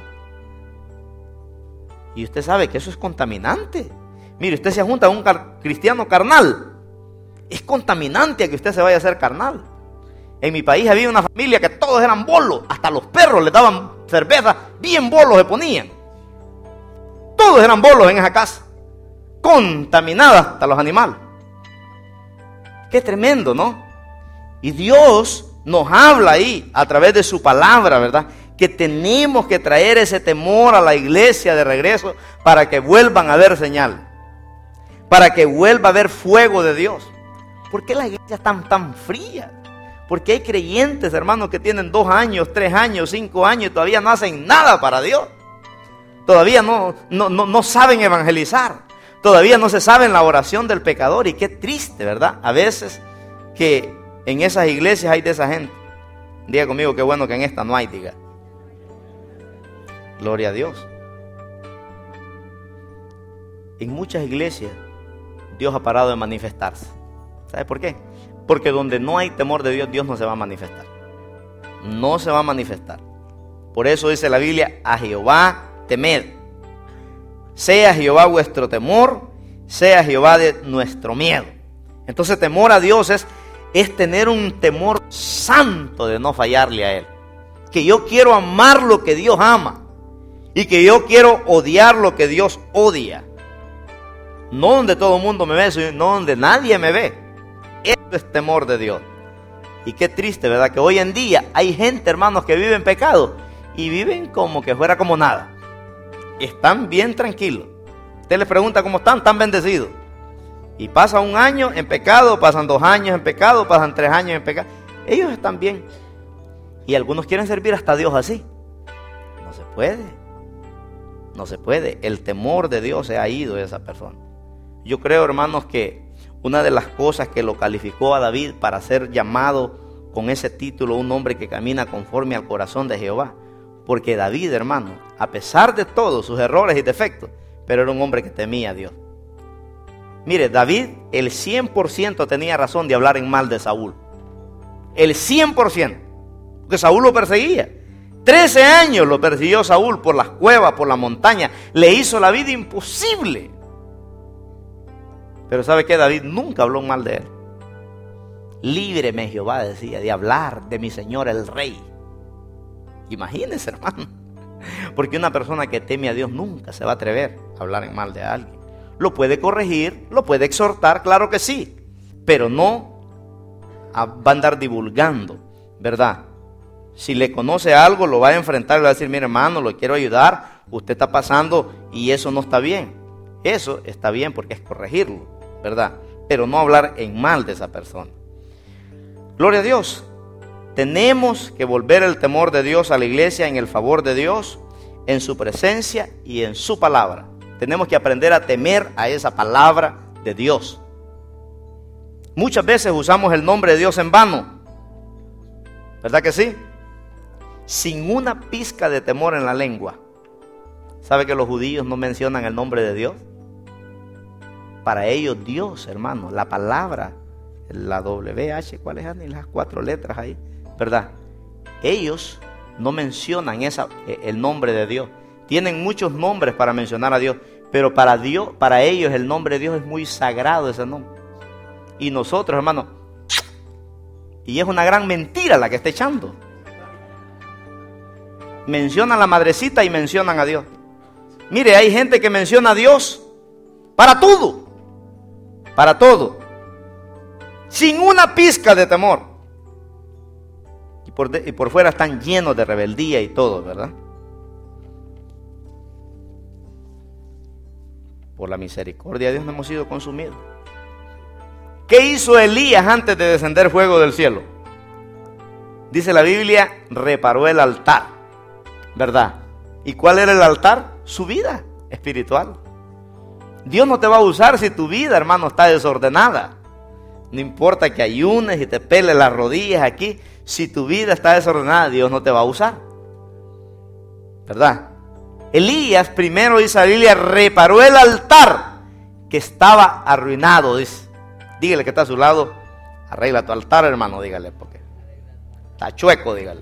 Y usted sabe que eso es contaminante. Mire, usted se junta a un car- cristiano carnal. Es contaminante a que usted se vaya a hacer carnal. En mi país había una familia que todos eran bolos. Hasta los perros les daban cerveza. Bien bolos se ponían. Todos eran bolos en esa casa. Contaminadas hasta los animales. Qué tremendo, ¿no? Y Dios nos habla ahí a través de su palabra, ¿verdad? Que tenemos que traer ese temor a la iglesia de regreso para que vuelvan a ver señal. Para que vuelva a haber fuego de Dios. ¿Por qué las iglesias están tan frías? Porque hay creyentes, hermanos, que tienen dos años, tres años, cinco años y todavía no hacen nada para Dios. Todavía no, no, no, no saben evangelizar. Todavía no se sabe la oración del pecador. Y qué triste, ¿verdad? A veces que en esas iglesias hay de esa gente. Diga conmigo, qué bueno que en esta no hay, diga. Gloria a Dios. En muchas iglesias Dios ha parado de manifestarse. ¿Sabe por qué? Porque donde no hay temor de Dios, Dios no se va a manifestar. No se va a manifestar. Por eso dice la Biblia, a Jehová temed. Sea Jehová vuestro temor, sea Jehová de nuestro miedo. Entonces temor a Dios es, es tener un temor santo de no fallarle a Él. Que yo quiero amar lo que Dios ama. Y que yo quiero odiar lo que Dios odia. No donde todo el mundo me ve, sino donde nadie me ve. Eso es temor de Dios. Y qué triste, ¿verdad? Que hoy en día hay gente, hermanos, que vive en pecado. Y viven como que fuera como nada. Están bien tranquilos. Usted les pregunta cómo están, están bendecidos. Y pasa un año en pecado, pasan dos años en pecado, pasan tres años en pecado. Ellos están bien. Y algunos quieren servir hasta a Dios así. No se puede. No se puede. El temor de Dios se ha ido de esa persona. Yo creo, hermanos, que una de las cosas que lo calificó a David para ser llamado con ese título, un hombre que camina conforme al corazón de Jehová. Porque David, hermano, a pesar de todos sus errores y defectos, pero era un hombre que temía a Dios. Mire, David, el cien por ciento tenía razón de hablar en mal de Saúl. El cien por ciento. Porque Saúl lo perseguía. Trece años lo persiguió Saúl por las cuevas, por la montaña. Le hizo la vida imposible. Pero ¿sabe qué? David nunca habló mal de él. Líbreme, Jehová, decía, de hablar de mi Señor el Rey. Imagínense, hermano. Porque una persona que teme a Dios nunca se va a atrever a hablar en mal de alguien. Lo puede corregir, lo puede exhortar, claro que sí. Pero no va a andar divulgando, ¿verdad? Si le conoce algo, lo va a enfrentar y le va a decir, mire, hermano, lo quiero ayudar. Usted está pasando y eso no está bien. Eso está bien porque es corregirlo, ¿verdad? Pero no hablar en mal de esa persona. Gloria a Dios. Tenemos que volver el temor de Dios a la iglesia en el favor de Dios, en su presencia y en su palabra. Tenemos que aprender a temer a esa palabra de Dios. Muchas veces usamos el nombre de Dios en vano. ¿Verdad que sí? Sin una pizca de temor en la lengua. ¿Sabe que los judíos no mencionan el nombre de Dios? Para ellos Dios, hermano, la palabra, la W H, ¿cuáles son? Y las cuatro letras ahí, ¿verdad? Ellos no mencionan esa, el nombre de Dios. Tienen muchos nombres para mencionar a Dios, pero para Dios, para ellos el nombre de Dios es muy sagrado, ese nombre. Y nosotros, hermano, y es una gran mentira la que está echando. Mencionan a la madrecita y mencionan a Dios. Mire, hay gente que menciona a Dios para todo, para todo, sin una pizca de temor. Y por, de, y por fuera están llenos de rebeldía y todo, ¿verdad? Por la misericordia de Dios no hemos sido consumidos. ¿Qué hizo Elías antes de descender fuego del cielo? Dice la Biblia, reparó el altar, ¿verdad? ¿Y cuál era el altar? Su vida espiritual. Dios no te va a usar si tu vida, hermano, está desordenada. No importa que ayunes y te peles las rodillas aquí. Si tu vida está desordenada, Dios no te va a usar. ¿Verdad? Elías, primero dice la Biblia, reparó el altar que estaba arruinado. Dice. Dígale que está a su lado, arregla tu altar, hermano, dígale, porque está chueco, dígale.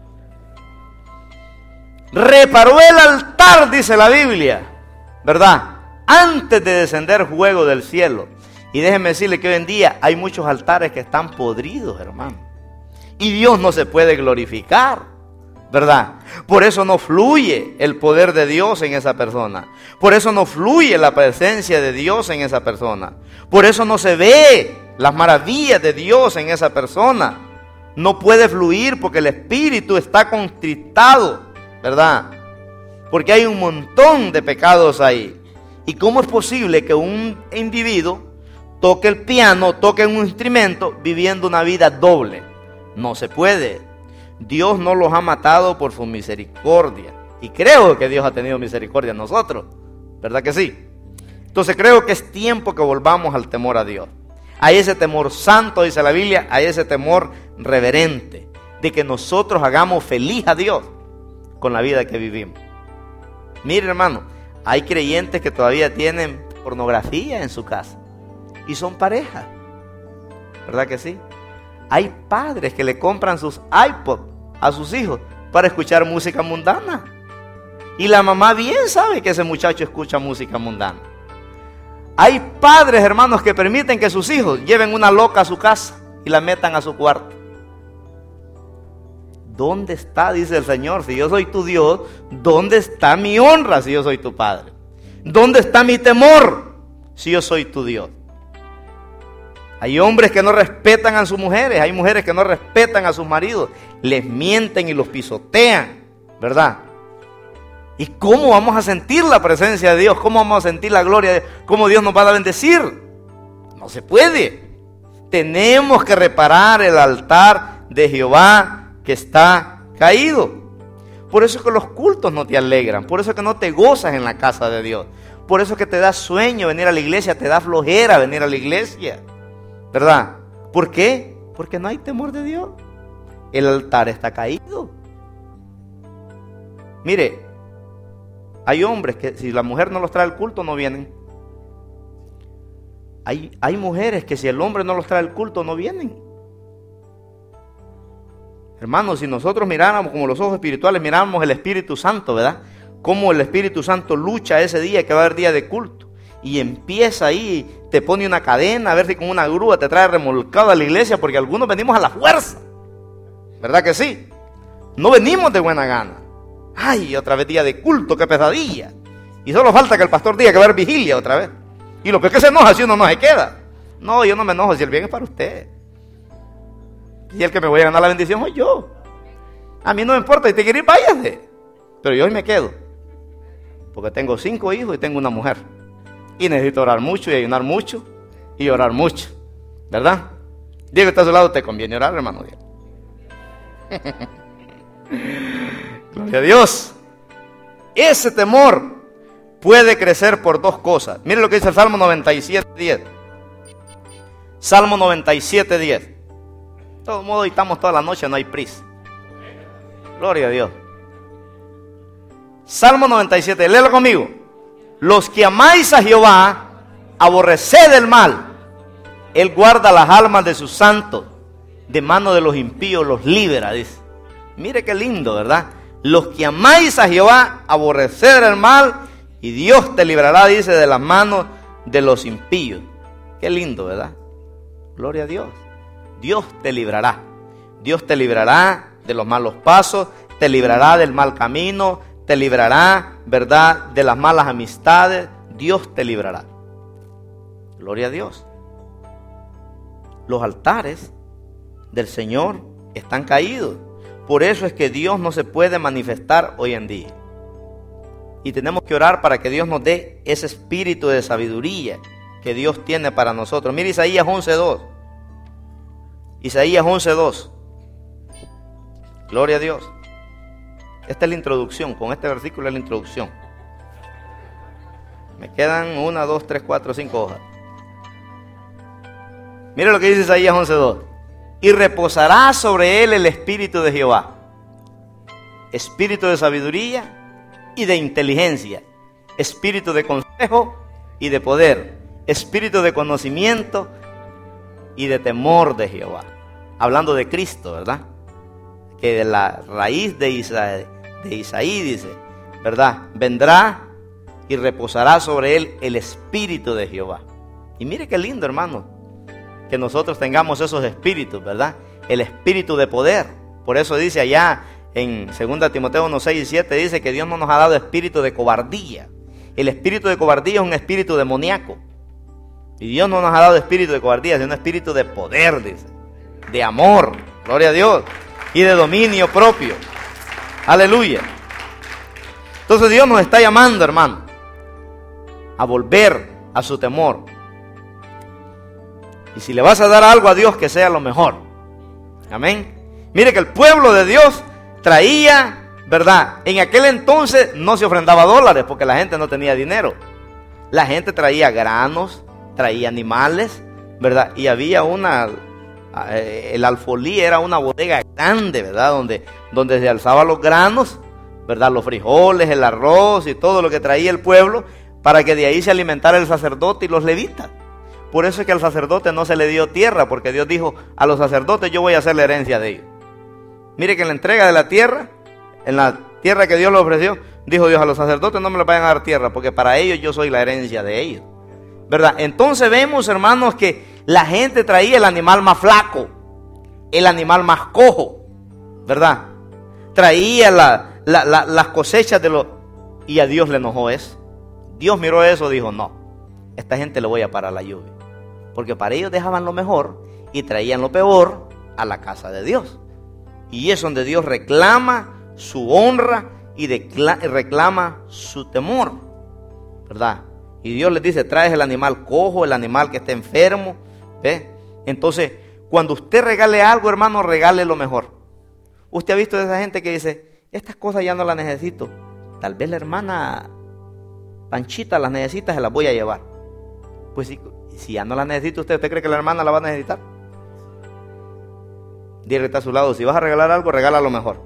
Reparó el altar, dice la Biblia, ¿verdad? Antes de descender fuego del cielo. Y déjenme decirle que hoy en día hay muchos altares que están podridos, hermano. Y Dios no se puede glorificar, ¿verdad? Por eso no fluye el poder de Dios en esa persona. Por eso no fluye la presencia de Dios en esa persona. Por eso no se ve las maravillas de Dios en esa persona. No puede fluir porque el espíritu está contristado, ¿verdad? Porque hay un montón de pecados ahí. ¿Y cómo es posible que un individuo toque el piano, toque un instrumento viviendo una vida doble? No se puede. Dios no los ha matado por su misericordia. Y creo que Dios ha tenido misericordia de nosotros. ¿Verdad que sí? Entonces creo que es tiempo que volvamos al temor a Dios. A ese temor santo, dice la Biblia, a ese temor reverente. De que nosotros hagamos feliz a Dios con la vida que vivimos. Mire, hermano, hay creyentes que todavía tienen pornografía en su casa. Y son parejas. ¿Verdad que sí? Hay padres que le compran sus iPods a sus hijos para escuchar música mundana. Y la mamá bien sabe que ese muchacho escucha música mundana. Hay padres, hermanos, que permiten que sus hijos lleven una loca a su casa y la metan a su cuarto. ¿Dónde está, dice el Señor, si yo soy tu Dios? ¿Dónde está mi honra si yo soy tu Padre? ¿Dónde está mi temor si yo soy tu Dios? Hay hombres que no respetan a sus mujeres, hay mujeres que no respetan a sus maridos, les mienten y los pisotean, ¿verdad? ¿Y cómo vamos a sentir la presencia de Dios? ¿Cómo vamos a sentir la gloria de Dios? ¿Cómo Dios nos va a bendecir? No se puede. Tenemos que reparar el altar de Jehová que está caído. Por eso es que los cultos no te alegran, por eso es que no te gozas en la casa de Dios, por eso es que te da sueño venir a la iglesia, te da flojera venir a la iglesia, ¿verdad? ¿Por qué? Porque no hay temor de Dios. El altar está caído. Mire, hay hombres que si la mujer no los trae al culto no vienen. Hay, hay mujeres que si el hombre no los trae al culto no vienen. Hermanos, si nosotros miráramos como los ojos espirituales, miráramos el Espíritu Santo, ¿verdad? Cómo el Espíritu Santo lucha ese día que va a haber día de culto. Y empieza ahí, te pone una cadena, a ver si con una grúa te trae remolcado a la iglesia, porque algunos venimos a la fuerza. ¿Verdad que sí? No venimos de buena gana. Ay, otra vez día de culto, qué pesadilla. Y solo falta que el pastor diga que va a haber vigilia otra vez. Y lo peor es que se enoja si uno no se queda. No, yo no me enojo, si el bien es para usted. Y el que me voy a ganar la bendición soy yo. A mí no me importa, si te quiere ir, váyase. Pero yo hoy me quedo. Porque tengo cinco hijos y tengo una mujer. Y necesito orar mucho y ayunar mucho y orar mucho. ¿Verdad? Diego está a su lado, te conviene orar, hermano Diego. Gloria a Dios. Ese temor puede crecer por dos cosas. Mire lo que dice el Salmo noventa y siete, diez. Salmo noventa y siete, diez. De todo modo, hoy estamos toda la noche, no hay prisa. Gloria a Dios. Salmo noventa y siete, léelo conmigo. Los que amáis a Jehová, aborreced el mal. Él guarda las almas de sus santos, de mano de los impíos los libera, dice. Mire qué lindo, ¿verdad? Los que amáis a Jehová, aborreced el mal, y Dios te librará, dice, de las manos de los impíos. Qué lindo, ¿verdad? Gloria a Dios. Dios te librará. Dios te librará de los malos pasos, te librará del mal camino, te librará, ¿verdad?, de las malas amistades. Dios te librará. Gloria a Dios. Los altares del Señor están caídos. Por eso es que Dios no se puede manifestar hoy en día. Y tenemos que orar para que Dios nos dé ese espíritu de sabiduría que Dios tiene para nosotros. Mira Isaías once dos. Isaías once dos. Gloria a Dios. Esta es la introducción, con este versículo es la introducción. Me quedan una, dos, tres, cuatro, cinco hojas. Mire lo que dice Isaías once dos. Y reposará sobre él el espíritu de Jehová, espíritu de sabiduría y de inteligencia, espíritu de consejo y de poder, espíritu de conocimiento y de temor de Jehová. Hablando de Cristo, ¿verdad? Que de la raíz de Isaí, de Isaí dice, ¿verdad? Vendrá y reposará sobre él el espíritu de Jehová. Y mire qué lindo, hermano, que nosotros tengamos esos espíritus, ¿verdad? El espíritu de poder. Por eso dice allá en segunda Timoteo uno, seis y siete, dice que Dios no nos ha dado espíritu de cobardía. El espíritu de cobardía es un espíritu demoníaco. Y Dios no nos ha dado espíritu de cobardía, sino un espíritu de poder, dice, de amor, gloria a Dios, y de dominio propio. Aleluya. Entonces Dios nos está llamando, hermano, a volver a su temor. Y si le vas a dar algo a Dios, que sea lo mejor. Amén. Mire que el pueblo de Dios traía, ¿verdad? En aquel entonces no se ofrendaba dólares porque la gente no tenía dinero. La gente traía granos, traía animales, ¿verdad? Y había una, el alfolí era una bodega grande, ¿verdad? Donde, donde se alzaban los granos, ¿verdad? Los frijoles, el arroz y todo lo que traía el pueblo, para que de ahí se alimentara el sacerdote y los levitas. Por eso es que al sacerdote no se le dio tierra, porque Dios dijo, a los sacerdotes yo voy a hacer la herencia de ellos. Mire que en la entrega de la tierra, en la tierra que Dios le ofreció, dijo Dios, a los sacerdotes no me le vayan a dar tierra, porque para ellos yo soy la herencia de ellos, ¿verdad? Entonces vemos, hermanos, que la gente traía el animal más flaco, el animal más cojo, ¿verdad? Traía la, la, la, las cosechas de los... Y a Dios le enojó eso. Dios miró eso y dijo, no, esta gente le voy a parar la lluvia. Porque para ellos dejaban lo mejor y traían lo peor a la casa de Dios. Y es donde Dios reclama su honra y reclama su temor, ¿verdad? Y Dios les dice, traes el animal cojo, el animal que está enfermo, ¿ve? Entonces, cuando usted regale algo, hermano, regale lo mejor. Usted ha visto de esa gente que dice, estas cosas ya no las necesito. Tal vez la hermana Panchita las necesita, se las voy a llevar. Pues si, si ya no las necesita usted, ¿usted cree que la hermana la va a necesitar? Dígale que está a su lado, si vas a regalar algo, regala lo mejor.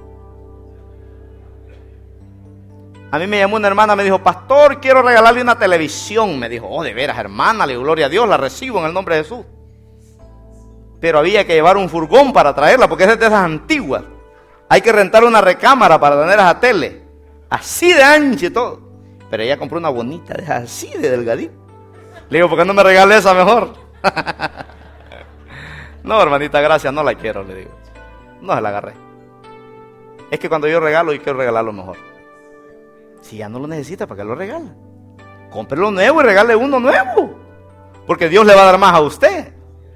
A mí me llamó una hermana, me dijo, pastor, quiero regalarle una televisión. Me dijo, oh, de veras, hermana, le digo, gloria a Dios, la recibo en el nombre de Jesús. Pero había que llevar un furgón para traerla, porque es de esas antiguas. Hay que rentar una recámara para tener esa tele, así de ancha y todo. Pero ella compró una bonita, así de delgadita. Le digo, ¿por qué no me regale esa mejor? No, hermanita, gracias, no la quiero, le digo. No se la agarré. Es que cuando yo regalo, yo quiero regalarlo mejor. Si ya no lo necesita, ¿para qué lo regala? Cómprelo nuevo y regale uno nuevo. Porque Dios le va a dar más a usted.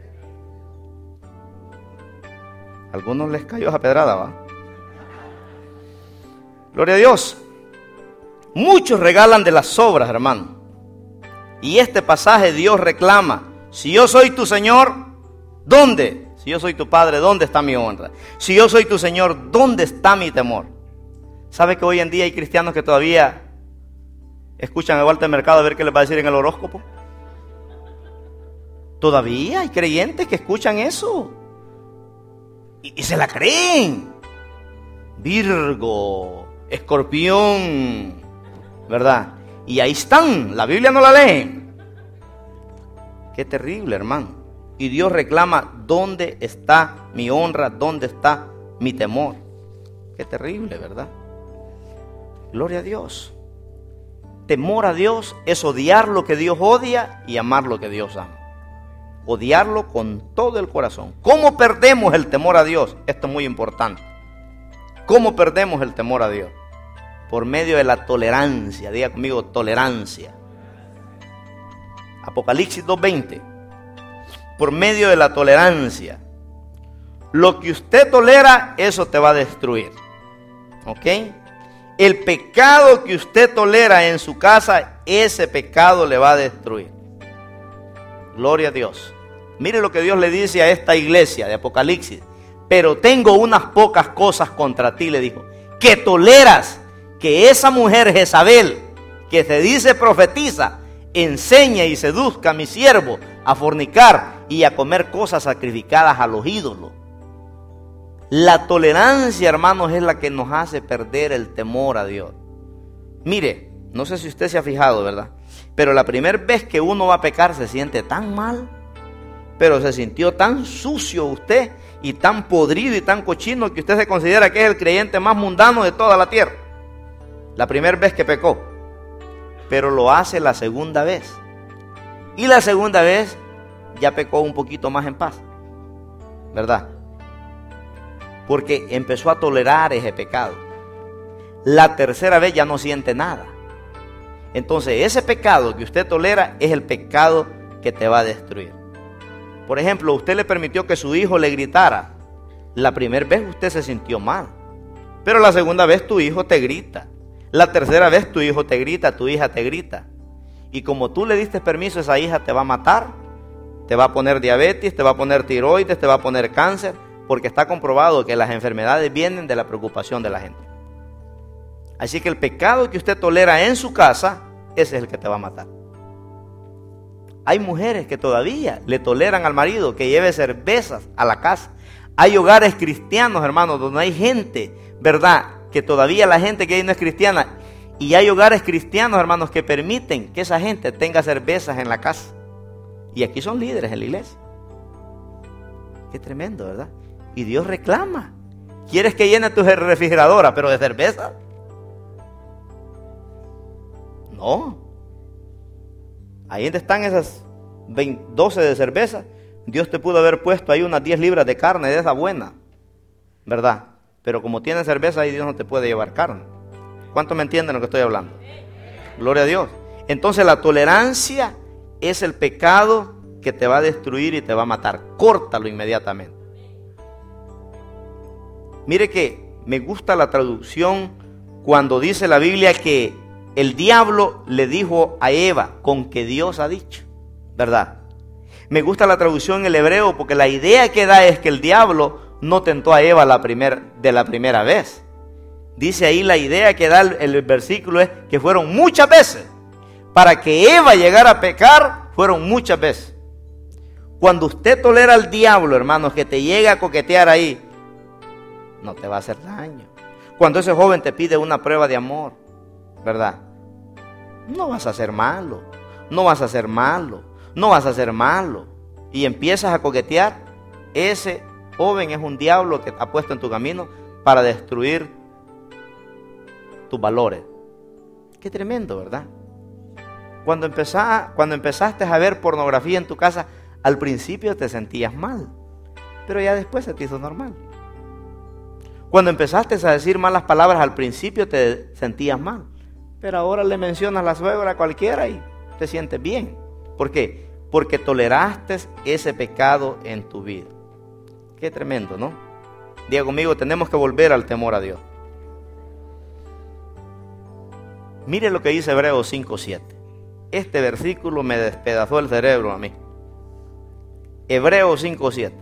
A algunos les cayó esa pedrada, ¿va? Gloria a Dios. Muchos regalan de las sobras, hermano. Y este pasaje Dios reclama, si yo soy tu Señor, ¿dónde? Si yo soy tu Padre, ¿dónde está mi honra? Si yo soy tu Señor, ¿dónde está mi temor? ¿Sabe que hoy en día hay cristianos que todavía escuchan a Walter Mercado a ver qué les va a decir en el horóscopo? Todavía hay creyentes que escuchan eso y, y se la creen. Virgo, Escorpión, ¿verdad? Y ahí están, la Biblia no la leen. Qué terrible, hermano. Y Dios reclama, ¿dónde está mi honra? ¿Dónde está mi temor? Qué terrible, ¿verdad? Gloria a Dios. Temor a Dios es odiar lo que Dios odia y amar lo que Dios ama. Odiarlo con todo el corazón. ¿Cómo perdemos el temor a Dios? Esto es muy importante. ¿Cómo perdemos el temor a Dios? Por medio de la tolerancia. Diga conmigo, tolerancia. Apocalipsis dos veinte. Por medio de la tolerancia. Lo que usted tolera, eso te va a destruir. ¿Ok? El pecado que usted tolera en su casa, ese pecado le va a destruir. Gloria a Dios. Mire lo que Dios le dice a esta iglesia de Apocalipsis. Pero tengo unas pocas cosas contra ti, le dijo. que toleras que esa mujer Jezabel, que se dice profetiza, enseña y seduzca a mi siervo a fornicar y a comer cosas sacrificadas a los ídolos. La tolerancia, hermanos, es la que nos hace perder el temor a Dios. Mire, no sé si usted se ha fijado, ¿verdad? Pero la primera vez que uno va a pecar se siente tan mal, pero se sintió tan sucio usted y tan podrido y tan cochino que usted se considera que es el creyente más mundano de toda la tierra. La primera vez que pecó, pero lo hace la segunda vez. Y la segunda vez ya pecó un poquito más en paz, ¿verdad? Porque empezó a tolerar ese pecado. La tercera vez ya no siente nada. Entonces ese pecado que usted tolera es el pecado que te va a destruir. Por ejemplo, usted le permitió que su hijo le gritara. La primera vez usted se sintió mal, pero la segunda vez tu hijo te grita. La tercera vez tu hijo te grita, tu hija te grita. Y como tú le diste permiso, esa hija te va a matar, te va a poner diabetes, te va a poner tiroides, te va a poner cáncer, porque está comprobado que las enfermedades vienen de la preocupación de la gente. Así que el pecado que usted tolera en su casa, ese es el que te va a matar. Hay mujeres que todavía le toleran al marido que lleve cervezas a la casa. Hay hogares cristianos, hermanos, donde hay gente, ¿verdad?, que todavía la gente que ahí no es cristiana. Y hay hogares cristianos, hermanos, que permiten que esa gente tenga cervezas en la casa. Y aquí son líderes en la iglesia. Qué tremendo, ¿verdad? Y Dios reclama. ¿Quieres que llene tu refrigeradora, pero de cerveza? No. Ahí donde están esas veinte, doce de cerveza, Dios te pudo haber puesto ahí unas diez libras de carne de esa buena, ¿verdad? Pero como tiene cerveza, ahí Dios no te puede llevar carne. ¿Cuántos me entienden lo que estoy hablando? Gloria a Dios. Entonces la tolerancia es el pecado que te va a destruir y te va a matar. Córtalo inmediatamente. Mire que me gusta la traducción cuando dice la Biblia que el diablo le dijo a Eva, con que Dios ha dicho, ¿verdad? Me gusta la traducción en el hebreo porque la idea que da es que el diablo no tentó a Eva la primer, de la primera vez. Dice ahí la idea que da el, el versículo es que fueron muchas veces. Para que Eva llegara a pecar, fueron muchas veces. Cuando usted tolera al diablo, hermanos, que te llega a coquetear ahí, no te va a hacer daño. Cuando ese joven te pide una prueba de amor, ¿verdad? No vas a ser malo, no vas a ser malo, no vas a ser malo. Y empiezas a coquetear, ese joven es un diablo que ha puesto en tu camino para destruir tus valores. Qué tremendo, ¿verdad? Cuando, empezá, cuando empezaste a ver pornografía en tu casa, al principio te sentías mal, pero ya después se te hizo normal. Cuando empezaste a decir malas palabras, al principio te sentías mal, pero ahora le mencionas la suegra a cualquiera y te sientes bien. ¿Por qué? Porque toleraste ese pecado en tu vida. Qué tremendo, ¿no? Diga conmigo, tenemos que volver al temor a Dios. Mire lo que dice Hebreos cinco siete. Este versículo me despedazó el cerebro a mí. Hebreos cinco siete.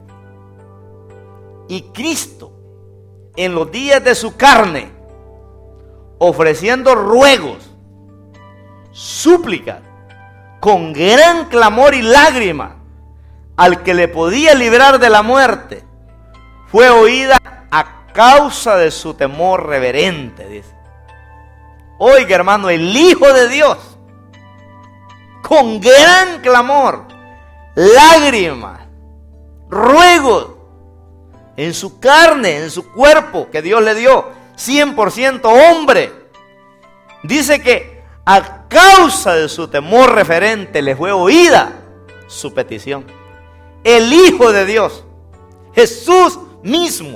Y Cristo, en los días de su carne, ofreciendo ruegos, súplicas, con gran clamor y lágrima, al que le podía librar de la muerte, fue oída a causa de su temor reverente, dice. Oiga, hermano, el Hijo de Dios, con gran clamor, lágrimas, ruegos, en su carne, en su cuerpo que Dios le dio, cien por ciento hombre, dice que a causa de su temor referente le fue oída su petición. El Hijo de Dios, Jesús mismo,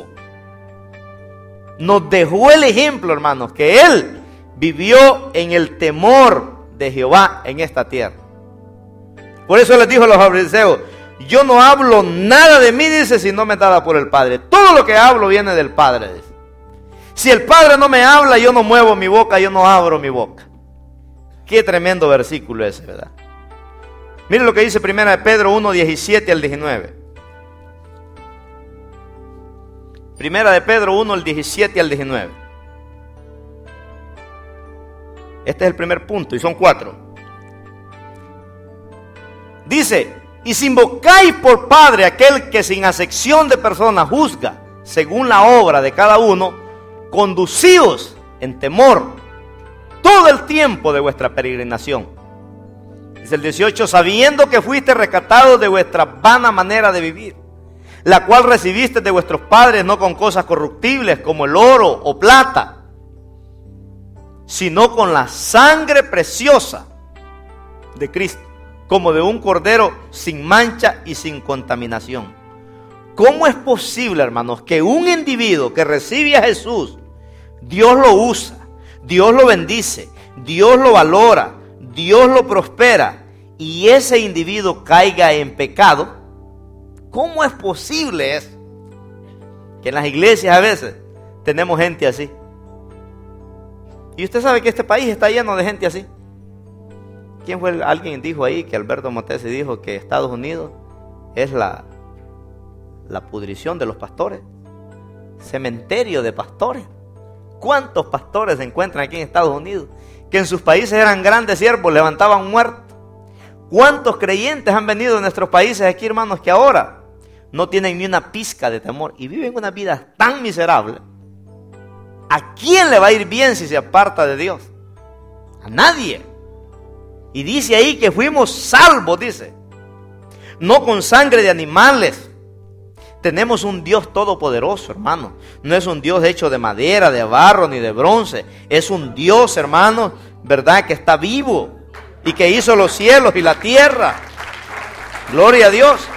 nos dejó el ejemplo, hermanos, que Él vivió en el temor de Jehová en esta tierra. Por eso les dijo a los fariseos: yo no hablo nada de mí, dice, si no me dada por el Padre. Todo lo que hablo viene del Padre, dice. Si el Padre no me habla, yo no muevo mi boca, yo no abro mi boca. Qué tremendo versículo ese, ¿verdad? Miren lo que dice primera de Pedro uno, diecisiete al diecinueve. Primera de Pedro uno, el diecisiete al diecinueve. Este es el primer punto y son cuatro. Dice, y si invocáis por Padre aquel que sin acepción de personas juzga según la obra de cada uno, conducíos en temor todo el tiempo de vuestra peregrinación. Dice el dieciocho, sabiendo que fuiste rescatados de vuestra vana manera de vivir, la cual recibiste de vuestros padres, no con cosas corruptibles como el oro o plata, sino con la sangre preciosa de Cristo, como de un cordero sin mancha y sin contaminación. ¿Cómo es posible, hermanos, que un individuo que recibe a Jesús, Dios lo usa, Dios lo bendice, Dios lo valora, Dios lo prospera, y ese individuo caiga en pecado? ¿Cómo es posible eso? Que en las iglesias a veces tenemos gente así. Y usted sabe que este país está lleno de gente así. ¿Quién fue? Alguien dijo ahí que Alberto Motesi dijo que Estados Unidos es la, la pudrición de los pastores, cementerio de pastores. ¿Cuántos pastores se encuentran aquí en Estados Unidos que en sus países eran grandes siervos, levantaban muertos? ¿Cuántos creyentes han venido de nuestros países aquí, hermanos, que ahora no tienen ni una pizca de temor y viven una vida tan miserable? ¿A quién le va a ir bien si se aparta de Dios? A nadie. Y dice ahí que fuimos salvos, dice, no con sangre de animales. Tenemos un Dios todopoderoso, hermano. No es un Dios hecho de madera, de barro, ni de bronce. Es un Dios, hermano, verdad, que está vivo y que hizo los cielos y la tierra. Gloria a Dios.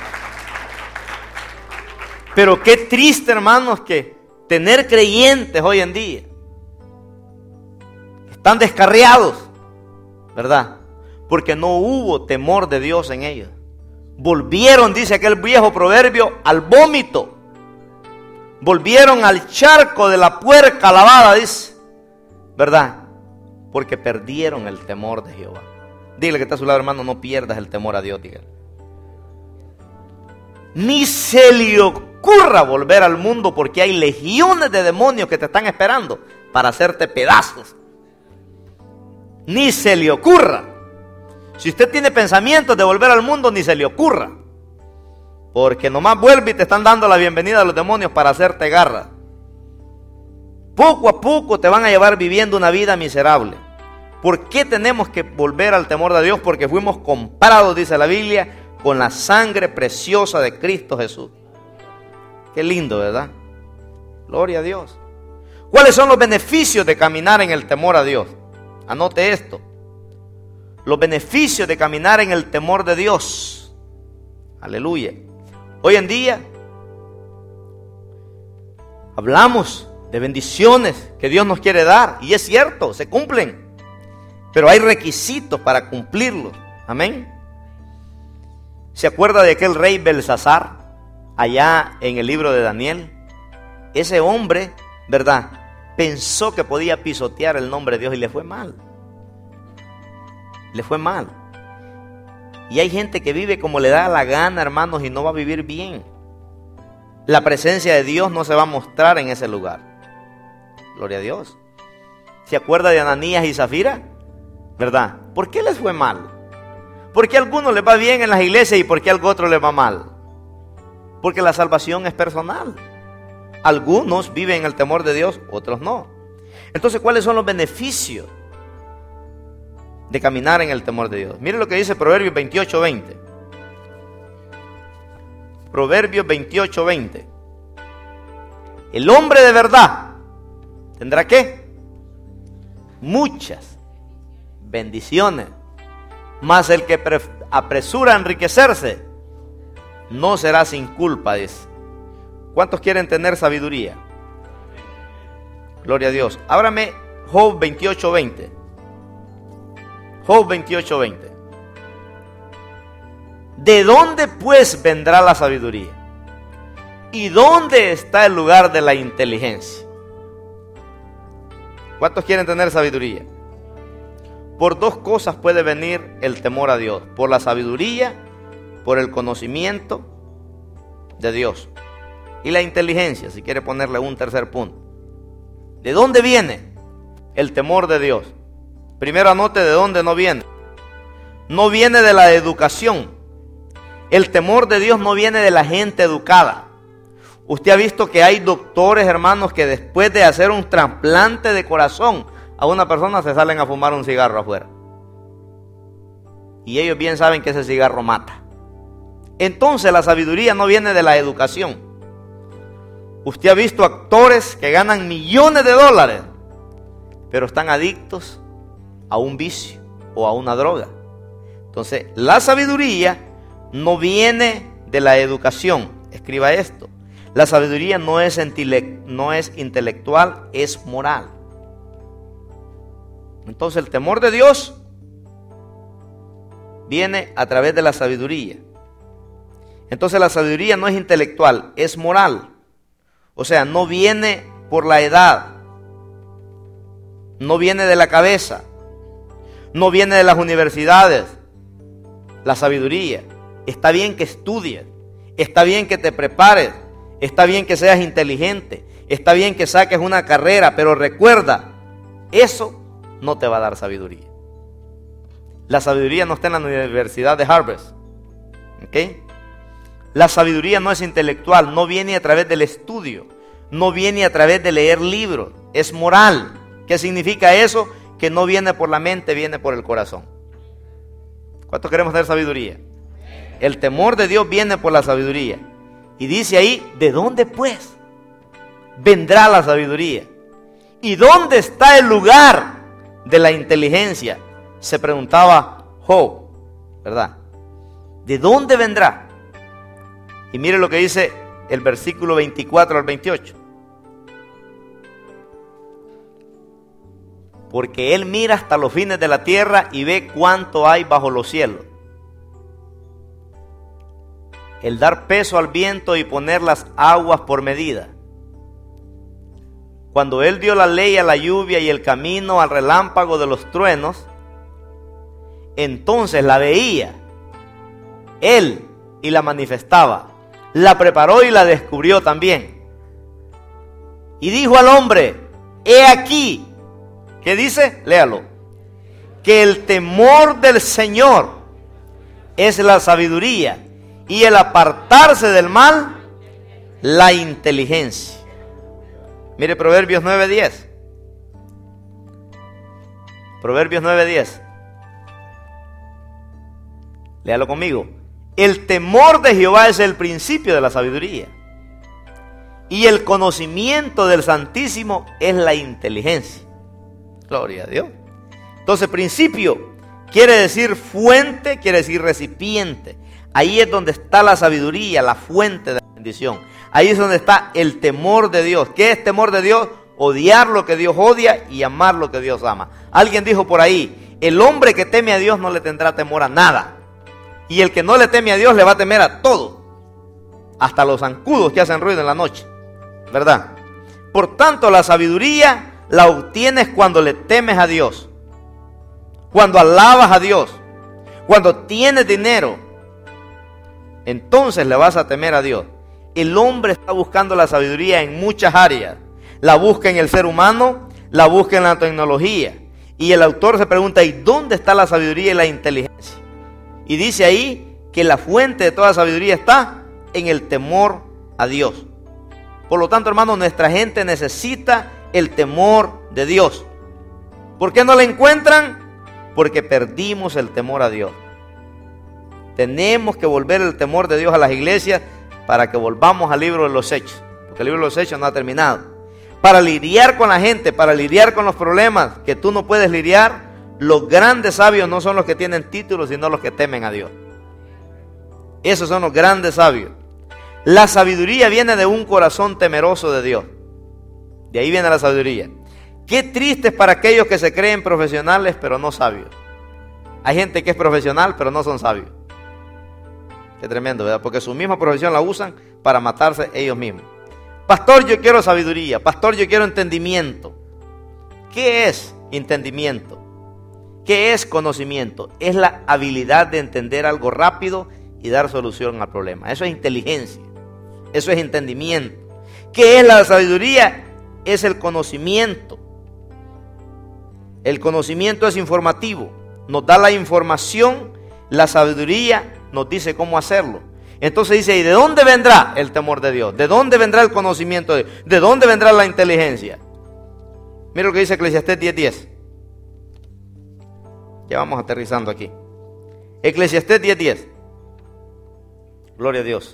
Pero qué triste, hermanos, que tener creyentes hoy en día están descarriados, ¿verdad? Porque no hubo temor de Dios en ellos. Volvieron, dice aquel viejo proverbio, al vómito. Volvieron al charco de la puerca lavada, dice, ¿verdad? Porque perdieron el temor de Jehová. Dile que está a su lado, hermano, no pierdas el temor a Dios, dígale. Ni se le ocurra volver al mundo, porque hay legiones de demonios que te están esperando para hacerte pedazos. Ni se le ocurra. Si usted tiene pensamientos de volver al mundo, ni se le ocurra. Porque nomás vuelve y te están dando la bienvenida a los demonios para hacerte garra. Poco a poco te van a llevar viviendo una vida miserable. ¿Por qué tenemos que volver al temor de Dios? Porque fuimos comprados, dice la Biblia, con la sangre preciosa de Cristo Jesús. Qué lindo, ¿verdad? Gloria a Dios. ¿Cuáles son los beneficios de caminar en el temor a Dios? Anote esto. Los beneficios de caminar en el temor de Dios. Aleluya. Hoy en día hablamos de bendiciones que Dios nos quiere dar, y es cierto, se cumplen, pero hay requisitos para cumplirlos. Amén. ¿Se acuerda de aquel rey Belsasar allá en el libro de Daniel? Ese hombre, ¿verdad?, pensó que podía pisotear el nombre de Dios y le fue mal. Le fue mal. Y hay gente que vive como le da la gana, hermanos, y no va a vivir bien. La presencia de Dios no se va a mostrar en ese lugar. Gloria a Dios. ¿Se acuerda de Ananías y Zafira? ¿Verdad? ¿Por qué les fue mal? ¿Por qué a algunos les va bien en las iglesias y por qué a otros les va mal? Porque la salvación es personal. Algunos viven en el temor de Dios, otros no. Entonces, ¿cuáles son los beneficios de caminar en el temor de Dios? Mire lo que dice Proverbios veintiocho veinte. Proverbios veintiocho veinte. El hombre de verdad tendrá ¿qué? Muchas bendiciones. Mas el que apresura a enriquecerse no será sin culpa, dice. ¿Cuántos quieren tener sabiduría? Gloria a Dios. Ábrame Job veintiocho veinte. Job veintiocho veinte. ¿De dónde pues vendrá la sabiduría? ¿Y dónde está el lugar de la inteligencia? ¿Cuántos quieren tener sabiduría? Por dos cosas puede venir el temor a Dios. Por la sabiduría, por el conocimiento de Dios. Y la inteligencia, si quiere ponerle un tercer punto. ¿De dónde viene el temor de Dios? Primero anote de dónde no viene. No viene de la educación. El temor de Dios no viene de la gente educada. Usted ha visto que hay doctores, hermanos, que después de hacer un trasplante de corazón a una persona se salen a fumar un cigarro afuera. Y ellos bien saben que ese cigarro mata. Entonces la sabiduría no viene de la educación. Usted ha visto actores que ganan millones de dólares, pero están adictos a un vicio o a una droga. Entonces la sabiduría no viene de la educación. Escriba esto. La sabiduría no es, intele- no es intelectual, es moral. Entonces el temor de Dios viene a través de la sabiduría. Entonces la sabiduría no es intelectual, es moral. O sea, no viene por la edad, no viene de la cabeza, no viene de las universidades. La sabiduría, está bien que estudies, está bien que te prepares, está bien que seas inteligente, está bien que saques una carrera, pero recuerda, eso no te va a dar sabiduría. La sabiduría no está en la Universidad de Harvard. ¿Ok? La sabiduría no es intelectual, no viene a través del estudio, no viene a través de leer libros, es moral. ¿Qué significa eso? Que no viene por la mente, viene por el corazón. ¿Cuántos queremos tener sabiduría? El temor de Dios viene por la sabiduría. Y dice ahí, ¿de dónde pues vendrá la sabiduría? ¿Y dónde está el lugar de la inteligencia? Se preguntaba Job, ¿verdad? ¿De dónde vendrá? Y mire lo que dice el versículo veinticuatro al veintiocho. Porque Él mira hasta los fines de la tierra y ve cuánto hay bajo los cielos. El dar peso al viento y poner las aguas por medida. Cuando Él dio la ley a la lluvia y el camino al relámpago de los truenos, entonces la veía Él y la manifestaba. La preparó y la descubrió también. Y dijo al hombre, he aquí, ¿qué dice? Léalo. Que el temor del Señor es la sabiduría y el apartarse del mal, la inteligencia. Mire Proverbios nueve diez. Proverbios nueve diez. Léalo conmigo. El temor de Jehová es el principio de la sabiduría, y el conocimiento del Santísimo es la inteligencia. Gloria a Dios. Entonces, principio quiere decir fuente, quiere decir recipiente. Ahí es donde está la sabiduría, la fuente de la bendición. Ahí es donde está el temor de Dios. ¿Qué es temor de Dios? Odiar lo que Dios odia y amar lo que Dios ama. Alguien dijo por ahí, el hombre que teme a Dios no le tendrá temor a nada. Y el que no le teme a Dios le va a temer a todo. Hasta los zancudos que hacen ruido en la noche. ¿Verdad? Por tanto, la sabiduría la obtienes cuando le temes a Dios. Cuando alabas a Dios. Cuando tienes dinero. Entonces le vas a temer a Dios. El hombre está buscando la sabiduría en muchas áreas. La busca en el ser humano, la busca en la tecnología. Y el autor se pregunta, ¿y dónde está la sabiduría y la inteligencia? Y dice ahí que la fuente de toda sabiduría está en el temor a Dios. Por lo tanto, hermanos, nuestra gente necesita el temor de Dios. ¿Por qué no la encuentran? Porque perdimos el temor a Dios. Tenemos que volver el temor de Dios a las iglesias para que volvamos al libro de los Hechos. Porque el libro de los Hechos no ha terminado. Para lidiar con la gente, para lidiar con los problemas que tú no puedes lidiar, los grandes sabios no son los que tienen títulos, sino los que temen a Dios. Esos son los grandes sabios. La sabiduría viene de un corazón temeroso de Dios. De ahí viene la sabiduría. Qué triste es para aquellos que se creen profesionales, pero no sabios. Hay gente que es profesional, pero no son sabios. Qué tremendo, ¿verdad? Porque su misma profesión la usan para matarse ellos mismos. Pastor, yo quiero sabiduría. Pastor, yo quiero entendimiento. ¿Qué es entendimiento? ¿Qué es conocimiento? Es la habilidad de entender algo rápido y dar solución al problema. Eso es inteligencia. Eso es entendimiento. ¿Qué es la sabiduría? Es el conocimiento. El conocimiento es informativo, nos da la información, la sabiduría nos dice cómo hacerlo. Entonces dice, ¿y de dónde vendrá el temor de Dios? ¿De dónde vendrá el conocimiento de Dios? ¿De dónde vendrá la inteligencia? Mira lo que dice Eclesiastés diez diez. Ya vamos aterrizando aquí. Eclesiastés diez diez. Gloria a Dios.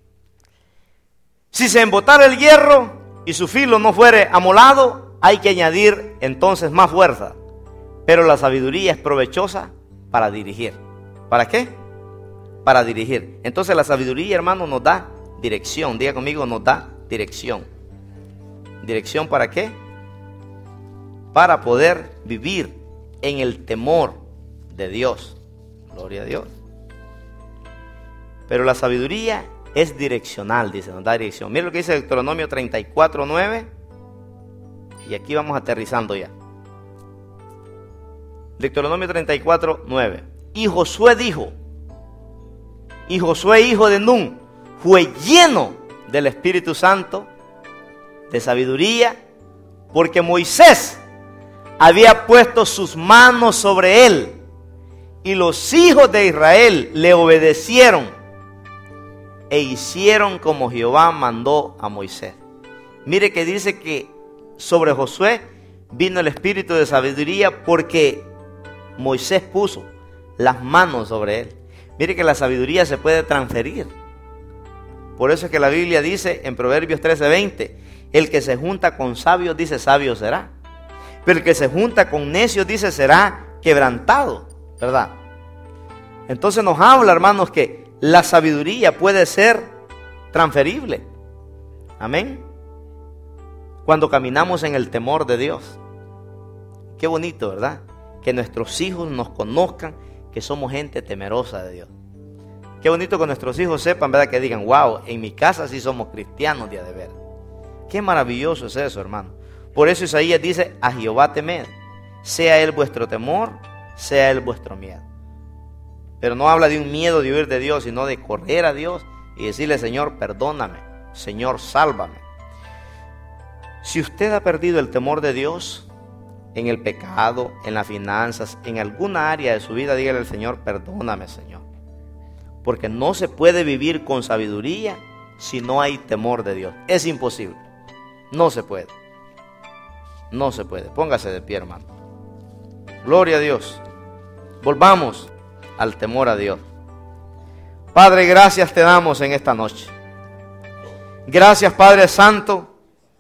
Si se embotara el hierro y su filo no fuere amolado, hay que añadir entonces más fuerza. Pero la sabiduría es provechosa para dirigir. ¿Para qué? Para dirigir. Entonces la sabiduría, hermano, nos da dirección. Diga conmigo, nos da dirección. ¿Dirección para qué? Para poder vivir en el temor de Dios. Gloria a Dios. Pero la sabiduría es direccional, dice, nos da dirección. Mira lo que dice Deuteronomio treinta y cuatro nueve. Y aquí vamos aterrizando ya. Deuteronomio treinta y cuatro nueve. Y Josué dijo, y Josué, hijo de Nun, fue lleno del Espíritu Santo, de sabiduría, porque Moisés había puesto sus manos sobre él, y los hijos de Israel le obedecieron, e hicieron como Jehová mandó a Moisés. Mire que dice que sobre Josué vino el espíritu de sabiduría, porque Moisés puso las manos sobre él. Mire que la sabiduría se puede transferir. Por eso es que la Biblia dice en Proverbios trece veinte, el que se junta con sabios, dice, sabio será. Pero el que se junta con necios, dice, será quebrantado, ¿verdad? Entonces nos habla, hermanos, que la sabiduría puede ser transferible. Amén. Cuando caminamos en el temor de Dios. Qué bonito, ¿verdad? Que nuestros hijos nos conozcan que somos gente temerosa de Dios. Qué bonito que nuestros hijos sepan, ¿verdad? Que digan, wow, en mi casa sí somos cristianos de a de ver. Qué maravilloso es eso, hermano. Por eso Isaías dice, a Jehová temed, sea él vuestro temor, sea él vuestro miedo. Pero no habla de un miedo de huir de Dios, sino de correr a Dios y decirle, Señor, perdóname, Señor, sálvame. Si usted ha perdido el temor de Dios en el pecado, en las finanzas, en alguna área de su vida, dígale al Señor, perdóname, Señor. Porque no se puede vivir con sabiduría si no hay temor de Dios. Es imposible. No se puede. No se puede. Póngase de pie, hermano. Gloria a Dios. Volvamos al temor a Dios. Padre, gracias te damos en esta noche. Gracias, Padre Santo,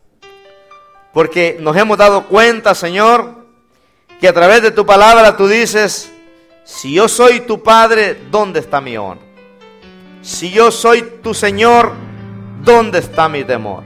porque nos hemos dado cuenta, Señor, que a través de tu palabra tú dices, si yo soy tu Padre, ¿dónde está mi honra? Si yo soy tu Señor, ¿dónde está mi temor?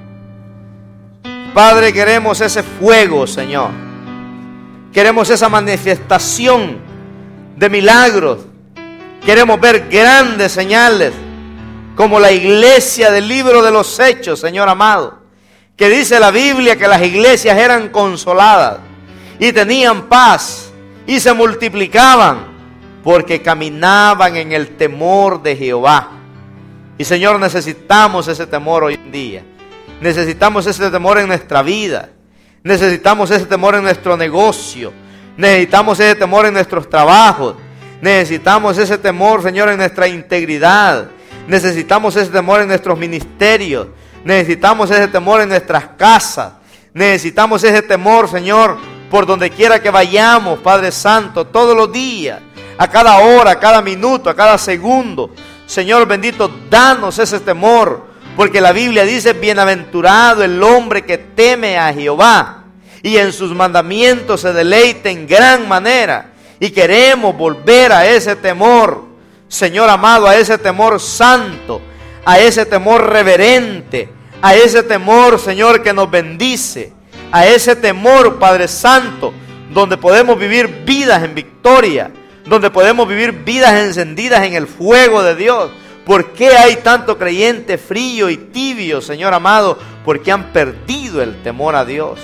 Padre, queremos ese fuego, Señor. Queremos esa manifestación de milagros. Queremos ver grandes señales, como la iglesia del libro de los Hechos, Señor amado, que dice la Biblia que las iglesias eran consoladas y tenían paz y se multiplicaban porque caminaban en el temor de Jehová. Y Señor, necesitamos ese temor hoy en día. Necesitamos ese temor en nuestra vida. Necesitamos ese temor en nuestro negocio. Necesitamos ese temor en nuestros trabajos. Necesitamos ese temor, Señor, en nuestra integridad. Necesitamos ese temor en nuestros ministerios. Necesitamos ese temor en nuestras casas. Necesitamos ese temor, Señor, por donde quiera que vayamos, Padre Santo, todos los días, a cada hora, a cada minuto, a cada segundo. Señor bendito, danos ese temor, porque la Biblia dice, bienaventurado el hombre que teme a Jehová y en sus mandamientos se deleita en gran manera. Y queremos volver a ese temor, Señor amado, a ese temor santo, a ese temor reverente, a ese temor, Señor, que nos bendice, a ese temor, Padre Santo, donde podemos vivir vidas en victoria, donde podemos vivir vidas encendidas en el fuego de Dios. ¿Por qué hay tanto creyente frío y tibio, Señor amado? Porque han perdido el temor a Dios.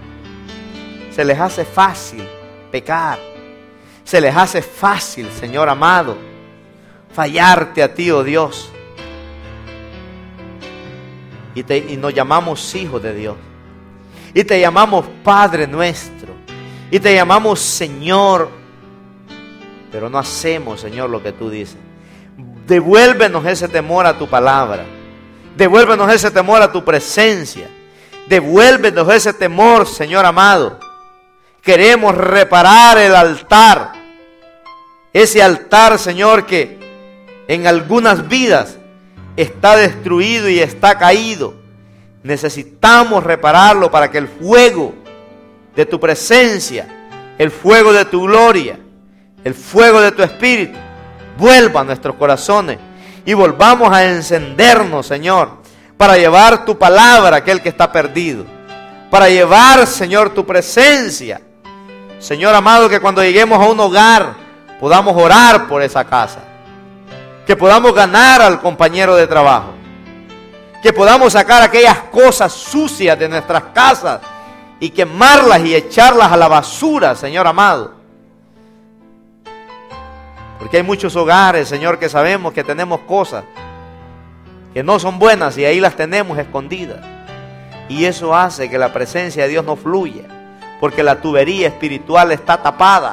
Se les hace fácil pecar. Se les hace fácil, Señor amado, fallarte a ti, oh Dios. Y, te, y nos llamamos hijos de Dios. Y te llamamos Padre nuestro. y te llamamos Señor, pero no hacemos, Señor, lo que tú dices. Devuélvenos ese temor a tu palabra. Devuélvenos ese temor a tu presencia. Devuélvenos ese temor, Señor amado. Queremos reparar el altar. Ese altar, Señor, que en algunas vidas está destruido y está caído. Necesitamos repararlo para que el fuego de tu presencia, el fuego de tu gloria, el fuego de tu espíritu vuelva a nuestros corazones y volvamos a encendernos, Señor, para llevar tu palabra a aquel que está perdido, para llevar, Señor, tu presencia. Señor amado, que cuando lleguemos a un hogar podamos orar por esa casa, que podamos ganar al compañero de trabajo, que podamos sacar aquellas cosas sucias de nuestras casas y quemarlas y echarlas a la basura, Señor amado. Porque hay muchos hogares, Señor, que sabemos que tenemos cosas que no son buenas y ahí las tenemos escondidas. Y eso hace que la presencia de Dios no fluya, porque la tubería espiritual está tapada.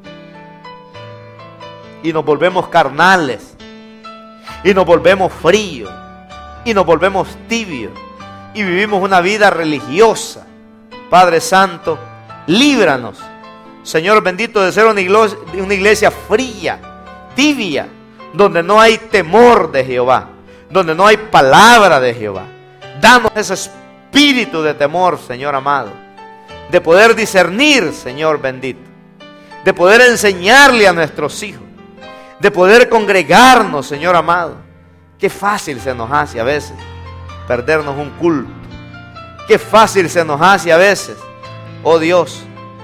Y nos volvemos carnales, y nos volvemos fríos, y nos volvemos tibios, y vivimos una vida religiosa. Padre Santo, líbranos, Señor bendito, de ser una iglesia, una iglesia fría, tibia, donde no hay temor de Jehová, donde no hay palabra de Jehová. Danos ese espíritu de temor, Señor amado, de poder discernir, Señor bendito, de poder enseñarle a nuestros hijos, de poder congregarnos, Señor amado. Qué fácil se nos hace a veces perdernos un culto. Qué fácil se nos hace a veces, oh Dios,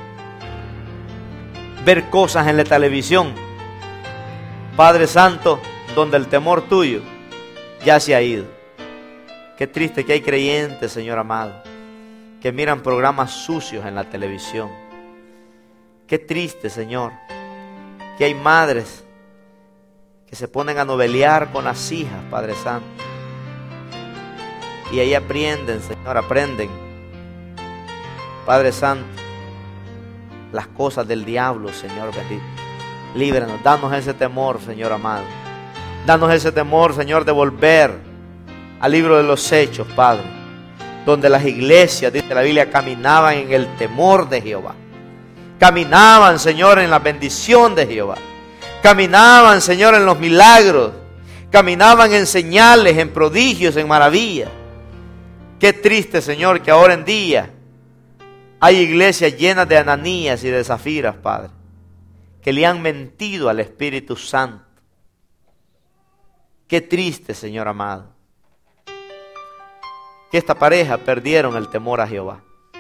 ver cosas en la televisión, Padre Santo, donde el temor tuyo ya se ha ido. Qué triste que hay creyentes, Señor amado, que miran programas sucios en la televisión. Qué triste, Señor, que hay madres que se ponen a novelear con las hijas, Padre Santo. Y ahí aprenden, Señor, aprenden, Padre Santo, las cosas del diablo, Señor bendito. Líbranos, danos ese temor, Señor amado. Danos ese temor, Señor, de volver al libro de los Hechos, Padre, donde las iglesias, dice la Biblia, caminaban en el temor de Jehová. Caminaban, Señor, en la bendición de Jehová. Caminaban, Señor, en los milagros. Caminaban en señales, en prodigios, en maravillas. Qué triste, Señor, que ahora en día hay iglesias llenas de Ananías y de Zafiras, Padre, que le han mentido al Espíritu Santo. Qué triste, Señor amado, que esta pareja perdieron el temor a Jehová.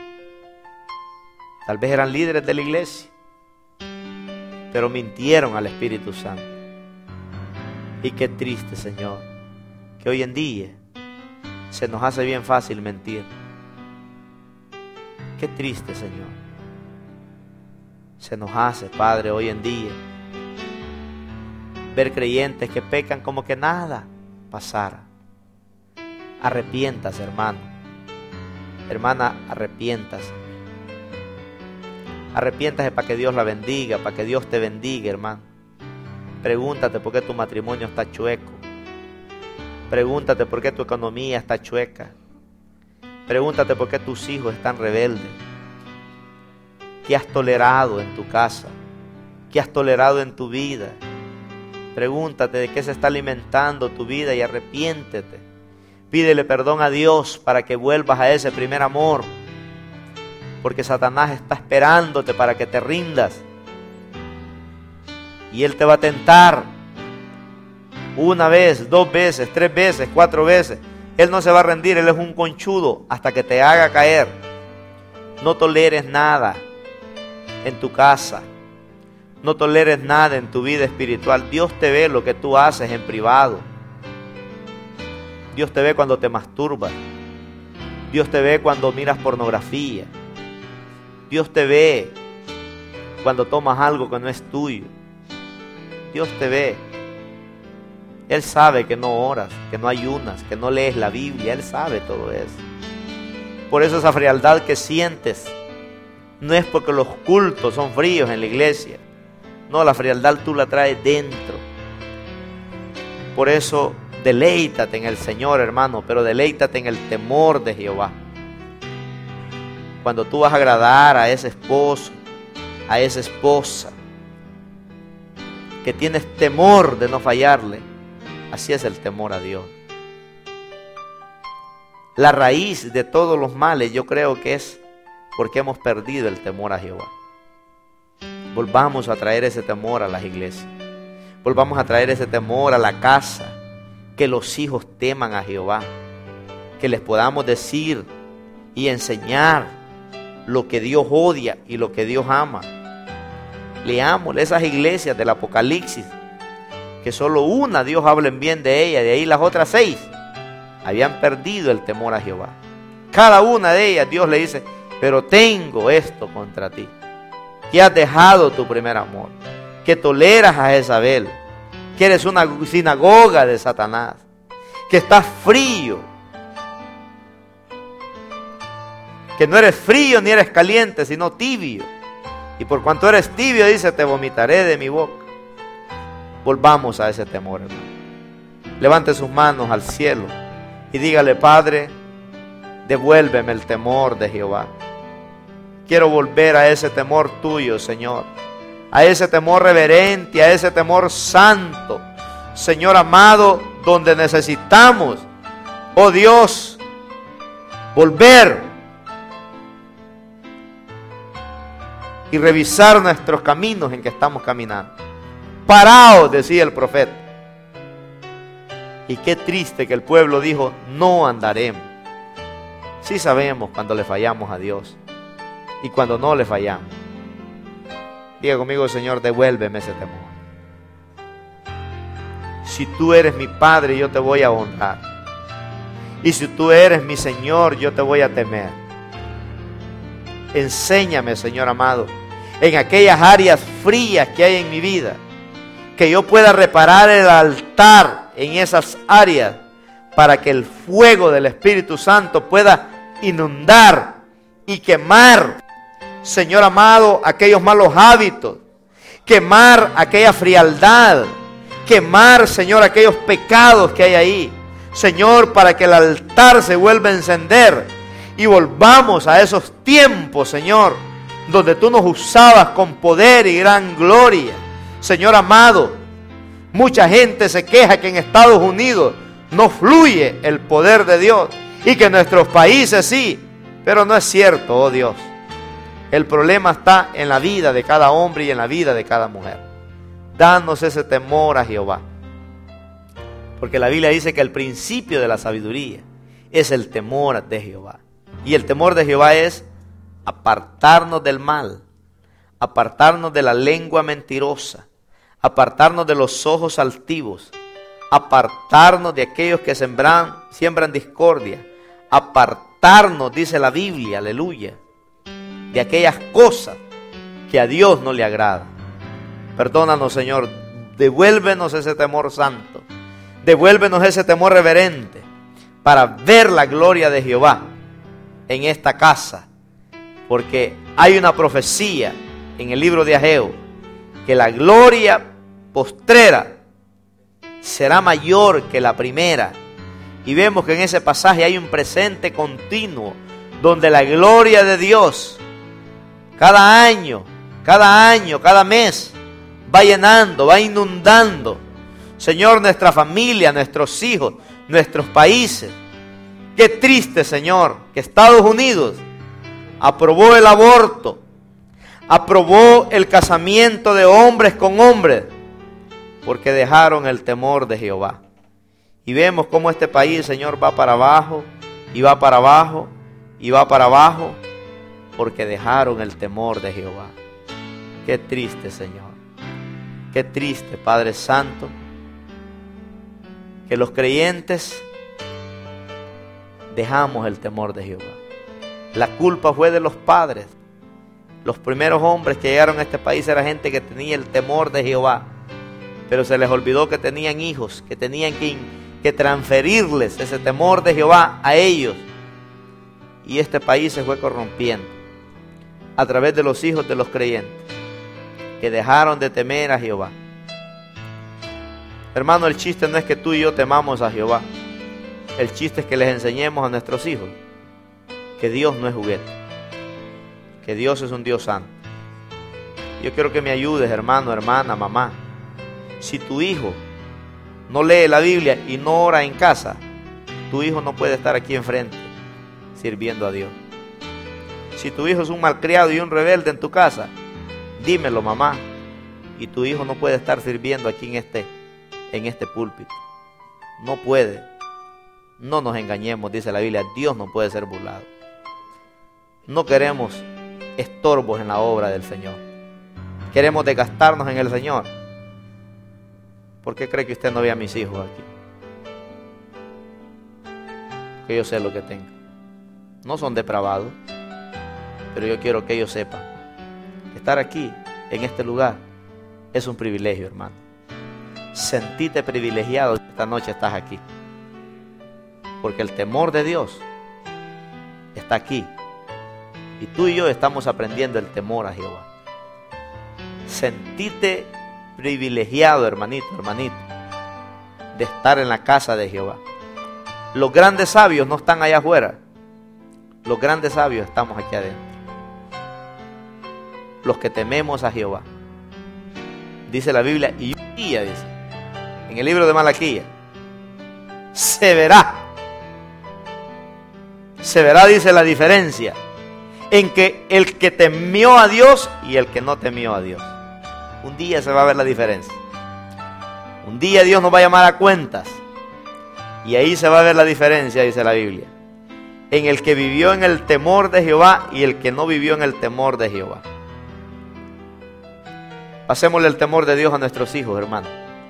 Tal vez eran líderes de la iglesia, pero mintieron al Espíritu Santo. Y qué triste, Señor, que hoy en día se nos hace bien fácil mentir. Qué triste, Señor, se nos hace, Padre, hoy en día ver creyentes que pecan como que nada pasara. Arrepiéntase, hermano, hermana, arrepiéntase. Arrepiéntase para que Dios la bendiga, para que Dios te bendiga, hermano. Pregúntate por qué tu matrimonio está chueco. Pregúntate por qué tu economía está chueca. Pregúntate por qué tus hijos están rebeldes. ¿Qué has tolerado en tu casa? ¿Qué has tolerado en tu vida? Pregúntate de qué se está alimentando tu vida y arrepiéntete. Pídele perdón a Dios para que vuelvas a ese primer amor. Porque Satanás está esperándote para que te rindas. Y él te va a tentar. Una vez, dos veces, tres veces, cuatro veces. Él no se va a rendir, él es un conchudo hasta que te haga caer. No toleres nada en tu casa. No toleres nada en tu vida espiritual. Dios te ve lo que tú haces en privado. Dios te ve cuando te masturbas. Dios te ve cuando miras pornografía. Dios te ve cuando tomas algo que no es tuyo. Dios te ve. Él sabe que no oras, que no ayunas, que no lees la Biblia. Él sabe todo eso. Por eso esa frialdad que sientes No es porque los cultos son fríos en la iglesia. No, la frialdad tú la traes dentro. Por eso, deleítate en el Señor, hermano, pero deleítate en el temor de Jehová. Cuando tú vas a agradar a ese esposo, a esa esposa, que tienes temor de no fallarle, así es el temor a Dios. La raíz de todos los males yo creo que es porque hemos perdido el temor a Jehová. Volvamos a traer ese temor a las iglesias. Volvamos a traer ese temor a la casa. Que los hijos teman a Jehová. Que les podamos decir y enseñar lo que Dios odia y lo que Dios ama. Leamos esas iglesias del Apocalipsis, que solo una Dios habla en bien de ella, de ahí las otras seis habían perdido el temor a Jehová. Cada una de ellas Dios le dice: pero tengo esto contra ti, que has dejado tu primer amor, que toleras a Jezabel, que eres una sinagoga de Satanás, que estás frío, que no eres frío ni eres caliente, sino tibio. Y por cuanto eres tibio, dice, te vomitaré de mi boca. Volvamos a ese temor, hermano. Levante sus manos al cielo y dígale: Padre, devuélveme el temor de Jehová. Quiero volver a ese temor tuyo, Señor. A ese temor reverente, a ese temor santo. Señor amado, donde necesitamos, oh Dios, volver y revisar nuestros caminos en que estamos caminando. Paraos, decía el profeta. Y qué triste que el pueblo dijo: no andaremos. Sí sabemos cuando le fallamos a Dios y cuando no le fallamos. Diga conmigo: Señor, devuélveme ese temor. Si tú eres mi Padre, yo te voy a honrar. Y si tú eres mi Señor, yo te voy a temer. Enséñame, Señor amado, en aquellas áreas frías que hay en mi vida, que yo pueda reparar el altar en esas áreas, para que el fuego del Espíritu Santo pueda inundar y quemar, Señor amado, aquellos malos hábitos, quemar aquella frialdad, quemar, Señor, aquellos pecados que hay ahí, Señor, para que el altar se vuelva a encender y volvamos a esos tiempos, Señor, donde tú nos usabas con poder y gran gloria. Señor amado, mucha gente se queja que en Estados Unidos no fluye el poder de Dios y que en nuestros países sí, pero no es cierto, oh Dios. El problema está en la vida de cada hombre y en la vida de cada mujer. Danos ese temor a Jehová, porque la Biblia dice que el principio de la sabiduría es el temor de Jehová. Y el temor de Jehová es apartarnos del mal, apartarnos de la lengua mentirosa, apartarnos de los ojos altivos, apartarnos de aquellos que sembran, siembran discordia, apartarnos, dice la Biblia, aleluya, de aquellas cosas que a Dios no le agradan. Perdónanos, Señor, devuélvenos ese temor santo, devuélvenos ese temor reverente, para ver la gloria de Jehová en esta casa, porque hay una profecía en el libro de Ageo, que la gloria postrera será mayor que la primera, y vemos que en ese pasaje hay un presente continuo, donde la gloria de Dios, cada año, cada año, cada mes, va llenando, va inundando, Señor, nuestra familia, nuestros hijos, nuestros países. Qué triste, Señor, que Estados Unidos aprobó el aborto, aprobó el casamiento de hombres con hombres, porque dejaron el temor de Jehová. Y vemos cómo este país, Señor, va para abajo, y va para abajo, y va para abajo, porque dejaron el temor de Jehová. Qué triste, Señor. Qué triste, Padre Santo, que los creyentes dejamos el temor de Jehová. La culpa fue de los padres. Los primeros hombres que llegaron a este país era gente que tenía el temor de Jehová, pero se les olvidó que tenían hijos, que tenían que, que transferirles ese temor de Jehová a ellos, y este país se fue corrompiendo. a través de los hijos de los creyentes que dejaron de temer a Jehová. Hermano, el chiste no es que tú y yo temamos a Jehová. El chiste es que les enseñemos a nuestros hijos que Dios no es juguete, que Dios es un Dios santo. Yo quiero que me ayudes, hermano, hermana, mamá. Si tu hijo no lee la Biblia y no ora en casa, tu hijo no puede estar aquí enfrente sirviendo a Dios. Si tu hijo es un malcriado y un rebelde en tu casa, dímelo, mamá, y tu hijo no puede estar sirviendo aquí en este, en este púlpito. No puede. No nos engañemos, dice la Biblia, Dios no puede ser burlado. No queremos estorbos en la obra del Señor. Queremos desgastarnos en el Señor. ¿Por qué cree que usted no ve a mis hijos aquí? Porque yo sé lo que tengo. No son depravados, pero yo quiero que ellos sepan que estar aquí, en este lugar, es un privilegio, hermano. Sentíte privilegiado que esta noche estás aquí, porque el temor de Dios está aquí, y tú y yo estamos aprendiendo el temor a Jehová. Sentíte privilegiado, hermanito, hermanito, de estar en la casa de Jehová. Los grandes sabios no están allá afuera. Los grandes sabios estamos aquí adentro. Los que tememos a Jehová. Dice la Biblia, y un día, dice, en el libro de Malaquías, se verá. Se verá, dice, la diferencia en que el que temió a Dios y el que no temió a Dios. Un día se va a ver la diferencia. Un día Dios nos va a llamar a cuentas. Y ahí se va a ver la diferencia, dice la Biblia, en el que vivió en el temor de Jehová y el que no vivió en el temor de Jehová. Pasémosle el temor de Dios a nuestros hijos, hermano.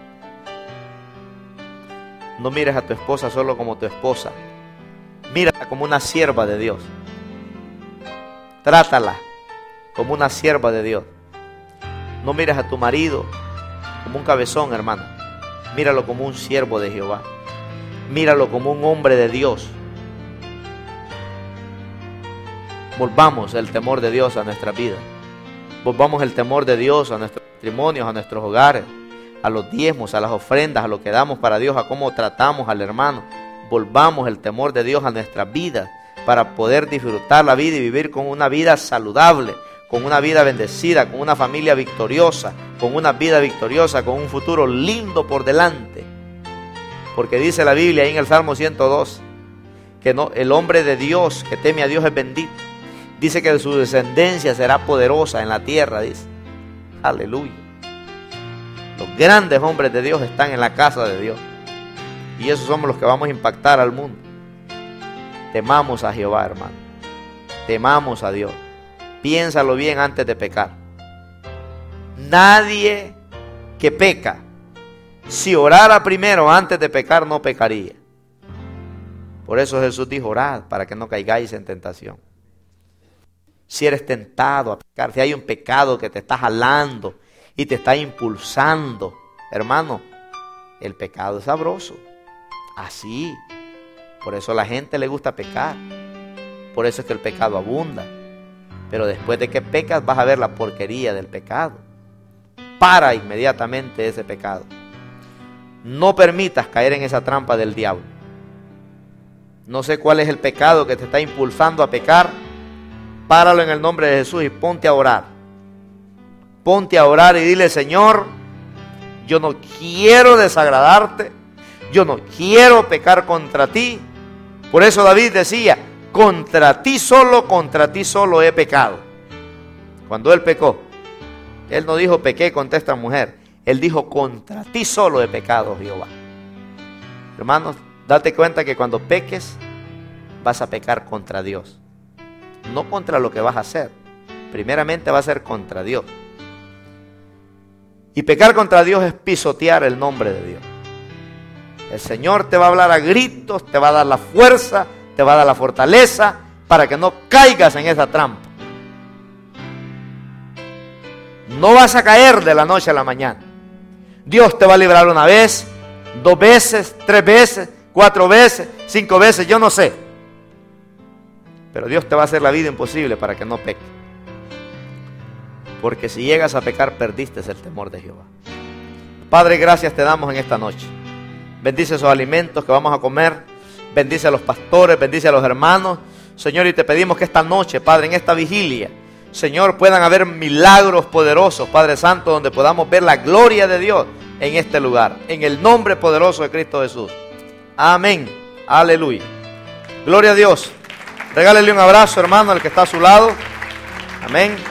No mires a tu esposa solo como tu esposa. Mírala como una sierva de Dios. Trátala como una sierva de Dios. No mires a tu marido como un cabezón, hermano. Míralo como un siervo de Jehová. Míralo como un hombre de Dios. Volvamos el temor de Dios a nuestra vida. Volvamos el temor de Dios a nuestros matrimonios, a nuestros hogares, a los diezmos, a las ofrendas, a lo que damos para Dios, a cómo tratamos al hermano. Volvamos el temor de Dios a nuestra vida para poder disfrutar la vida y vivir con una vida saludable, con una vida bendecida, con una familia victoriosa, con una vida victoriosa, con un futuro lindo por delante. Porque dice la Biblia ahí en el Salmo ciento dos, que no, el hombre de Dios que teme a Dios es bendito. Dice que su descendencia será poderosa en la tierra, dice. Aleluya. Los grandes hombres de Dios están en la casa de Dios. Y esos somos los que vamos a impactar al mundo. Temamos a Jehová, hermano. Temamos a Dios. Piénsalo bien antes de pecar. Nadie que peca, si orara primero antes de pecar, no pecaría. Por eso Jesús dijo, orad para que no caigáis en tentación. Si eres tentado a pecar, si hay un pecado que te está jalando y te está impulsando, hermano, el pecado es sabroso. Así. Por eso a la gente le gusta pecar. Por eso es que el pecado abunda. Pero después de que pecas vas a ver la porquería del pecado. Para inmediatamente ese pecado. No permitas caer en esa trampa del diablo. No sé cuál es el pecado que te está impulsando a pecar. Páralo en el nombre de Jesús y ponte a orar. Ponte a orar y dile, Señor, yo no quiero desagradarte. Yo no quiero pecar contra ti. Por eso David decía, contra ti solo, contra ti solo he pecado. Cuando él pecó, él no dijo pequé contra esta mujer. Él dijo, contra ti solo he pecado, Jehová. Hermanos, date cuenta que cuando peques, vas a pecar contra Dios. No contra lo que vas a hacer. Primeramente va a ser contra Dios. Y pecar contra Dios es pisotear el nombre de Dios. El Señor te va a hablar a gritos, te va a dar la fuerza, te va a dar la fortaleza para que no caigas en esa trampa. No vas a caer de la noche a la mañana. Dios te va a librar una vez, dos veces, tres veces, cuatro veces, cinco veces, yo no sé. Pero Dios te va a hacer la vida imposible para que no peques. porque si llegas a pecar, perdiste el temor de Jehová. Padre, gracias te damos en esta noche. Bendice esos alimentos que vamos a comer. Bendice a los pastores, bendice a los hermanos. Señor, y te pedimos que esta noche, Padre, en esta vigilia, Señor, puedan haber milagros poderosos, Padre Santo, donde podamos ver la gloria de Dios en este lugar. En el nombre poderoso de Cristo Jesús. Amén. Aleluya. Gloria a Dios. Regálele un abrazo, hermano, al que está a su lado. Amén.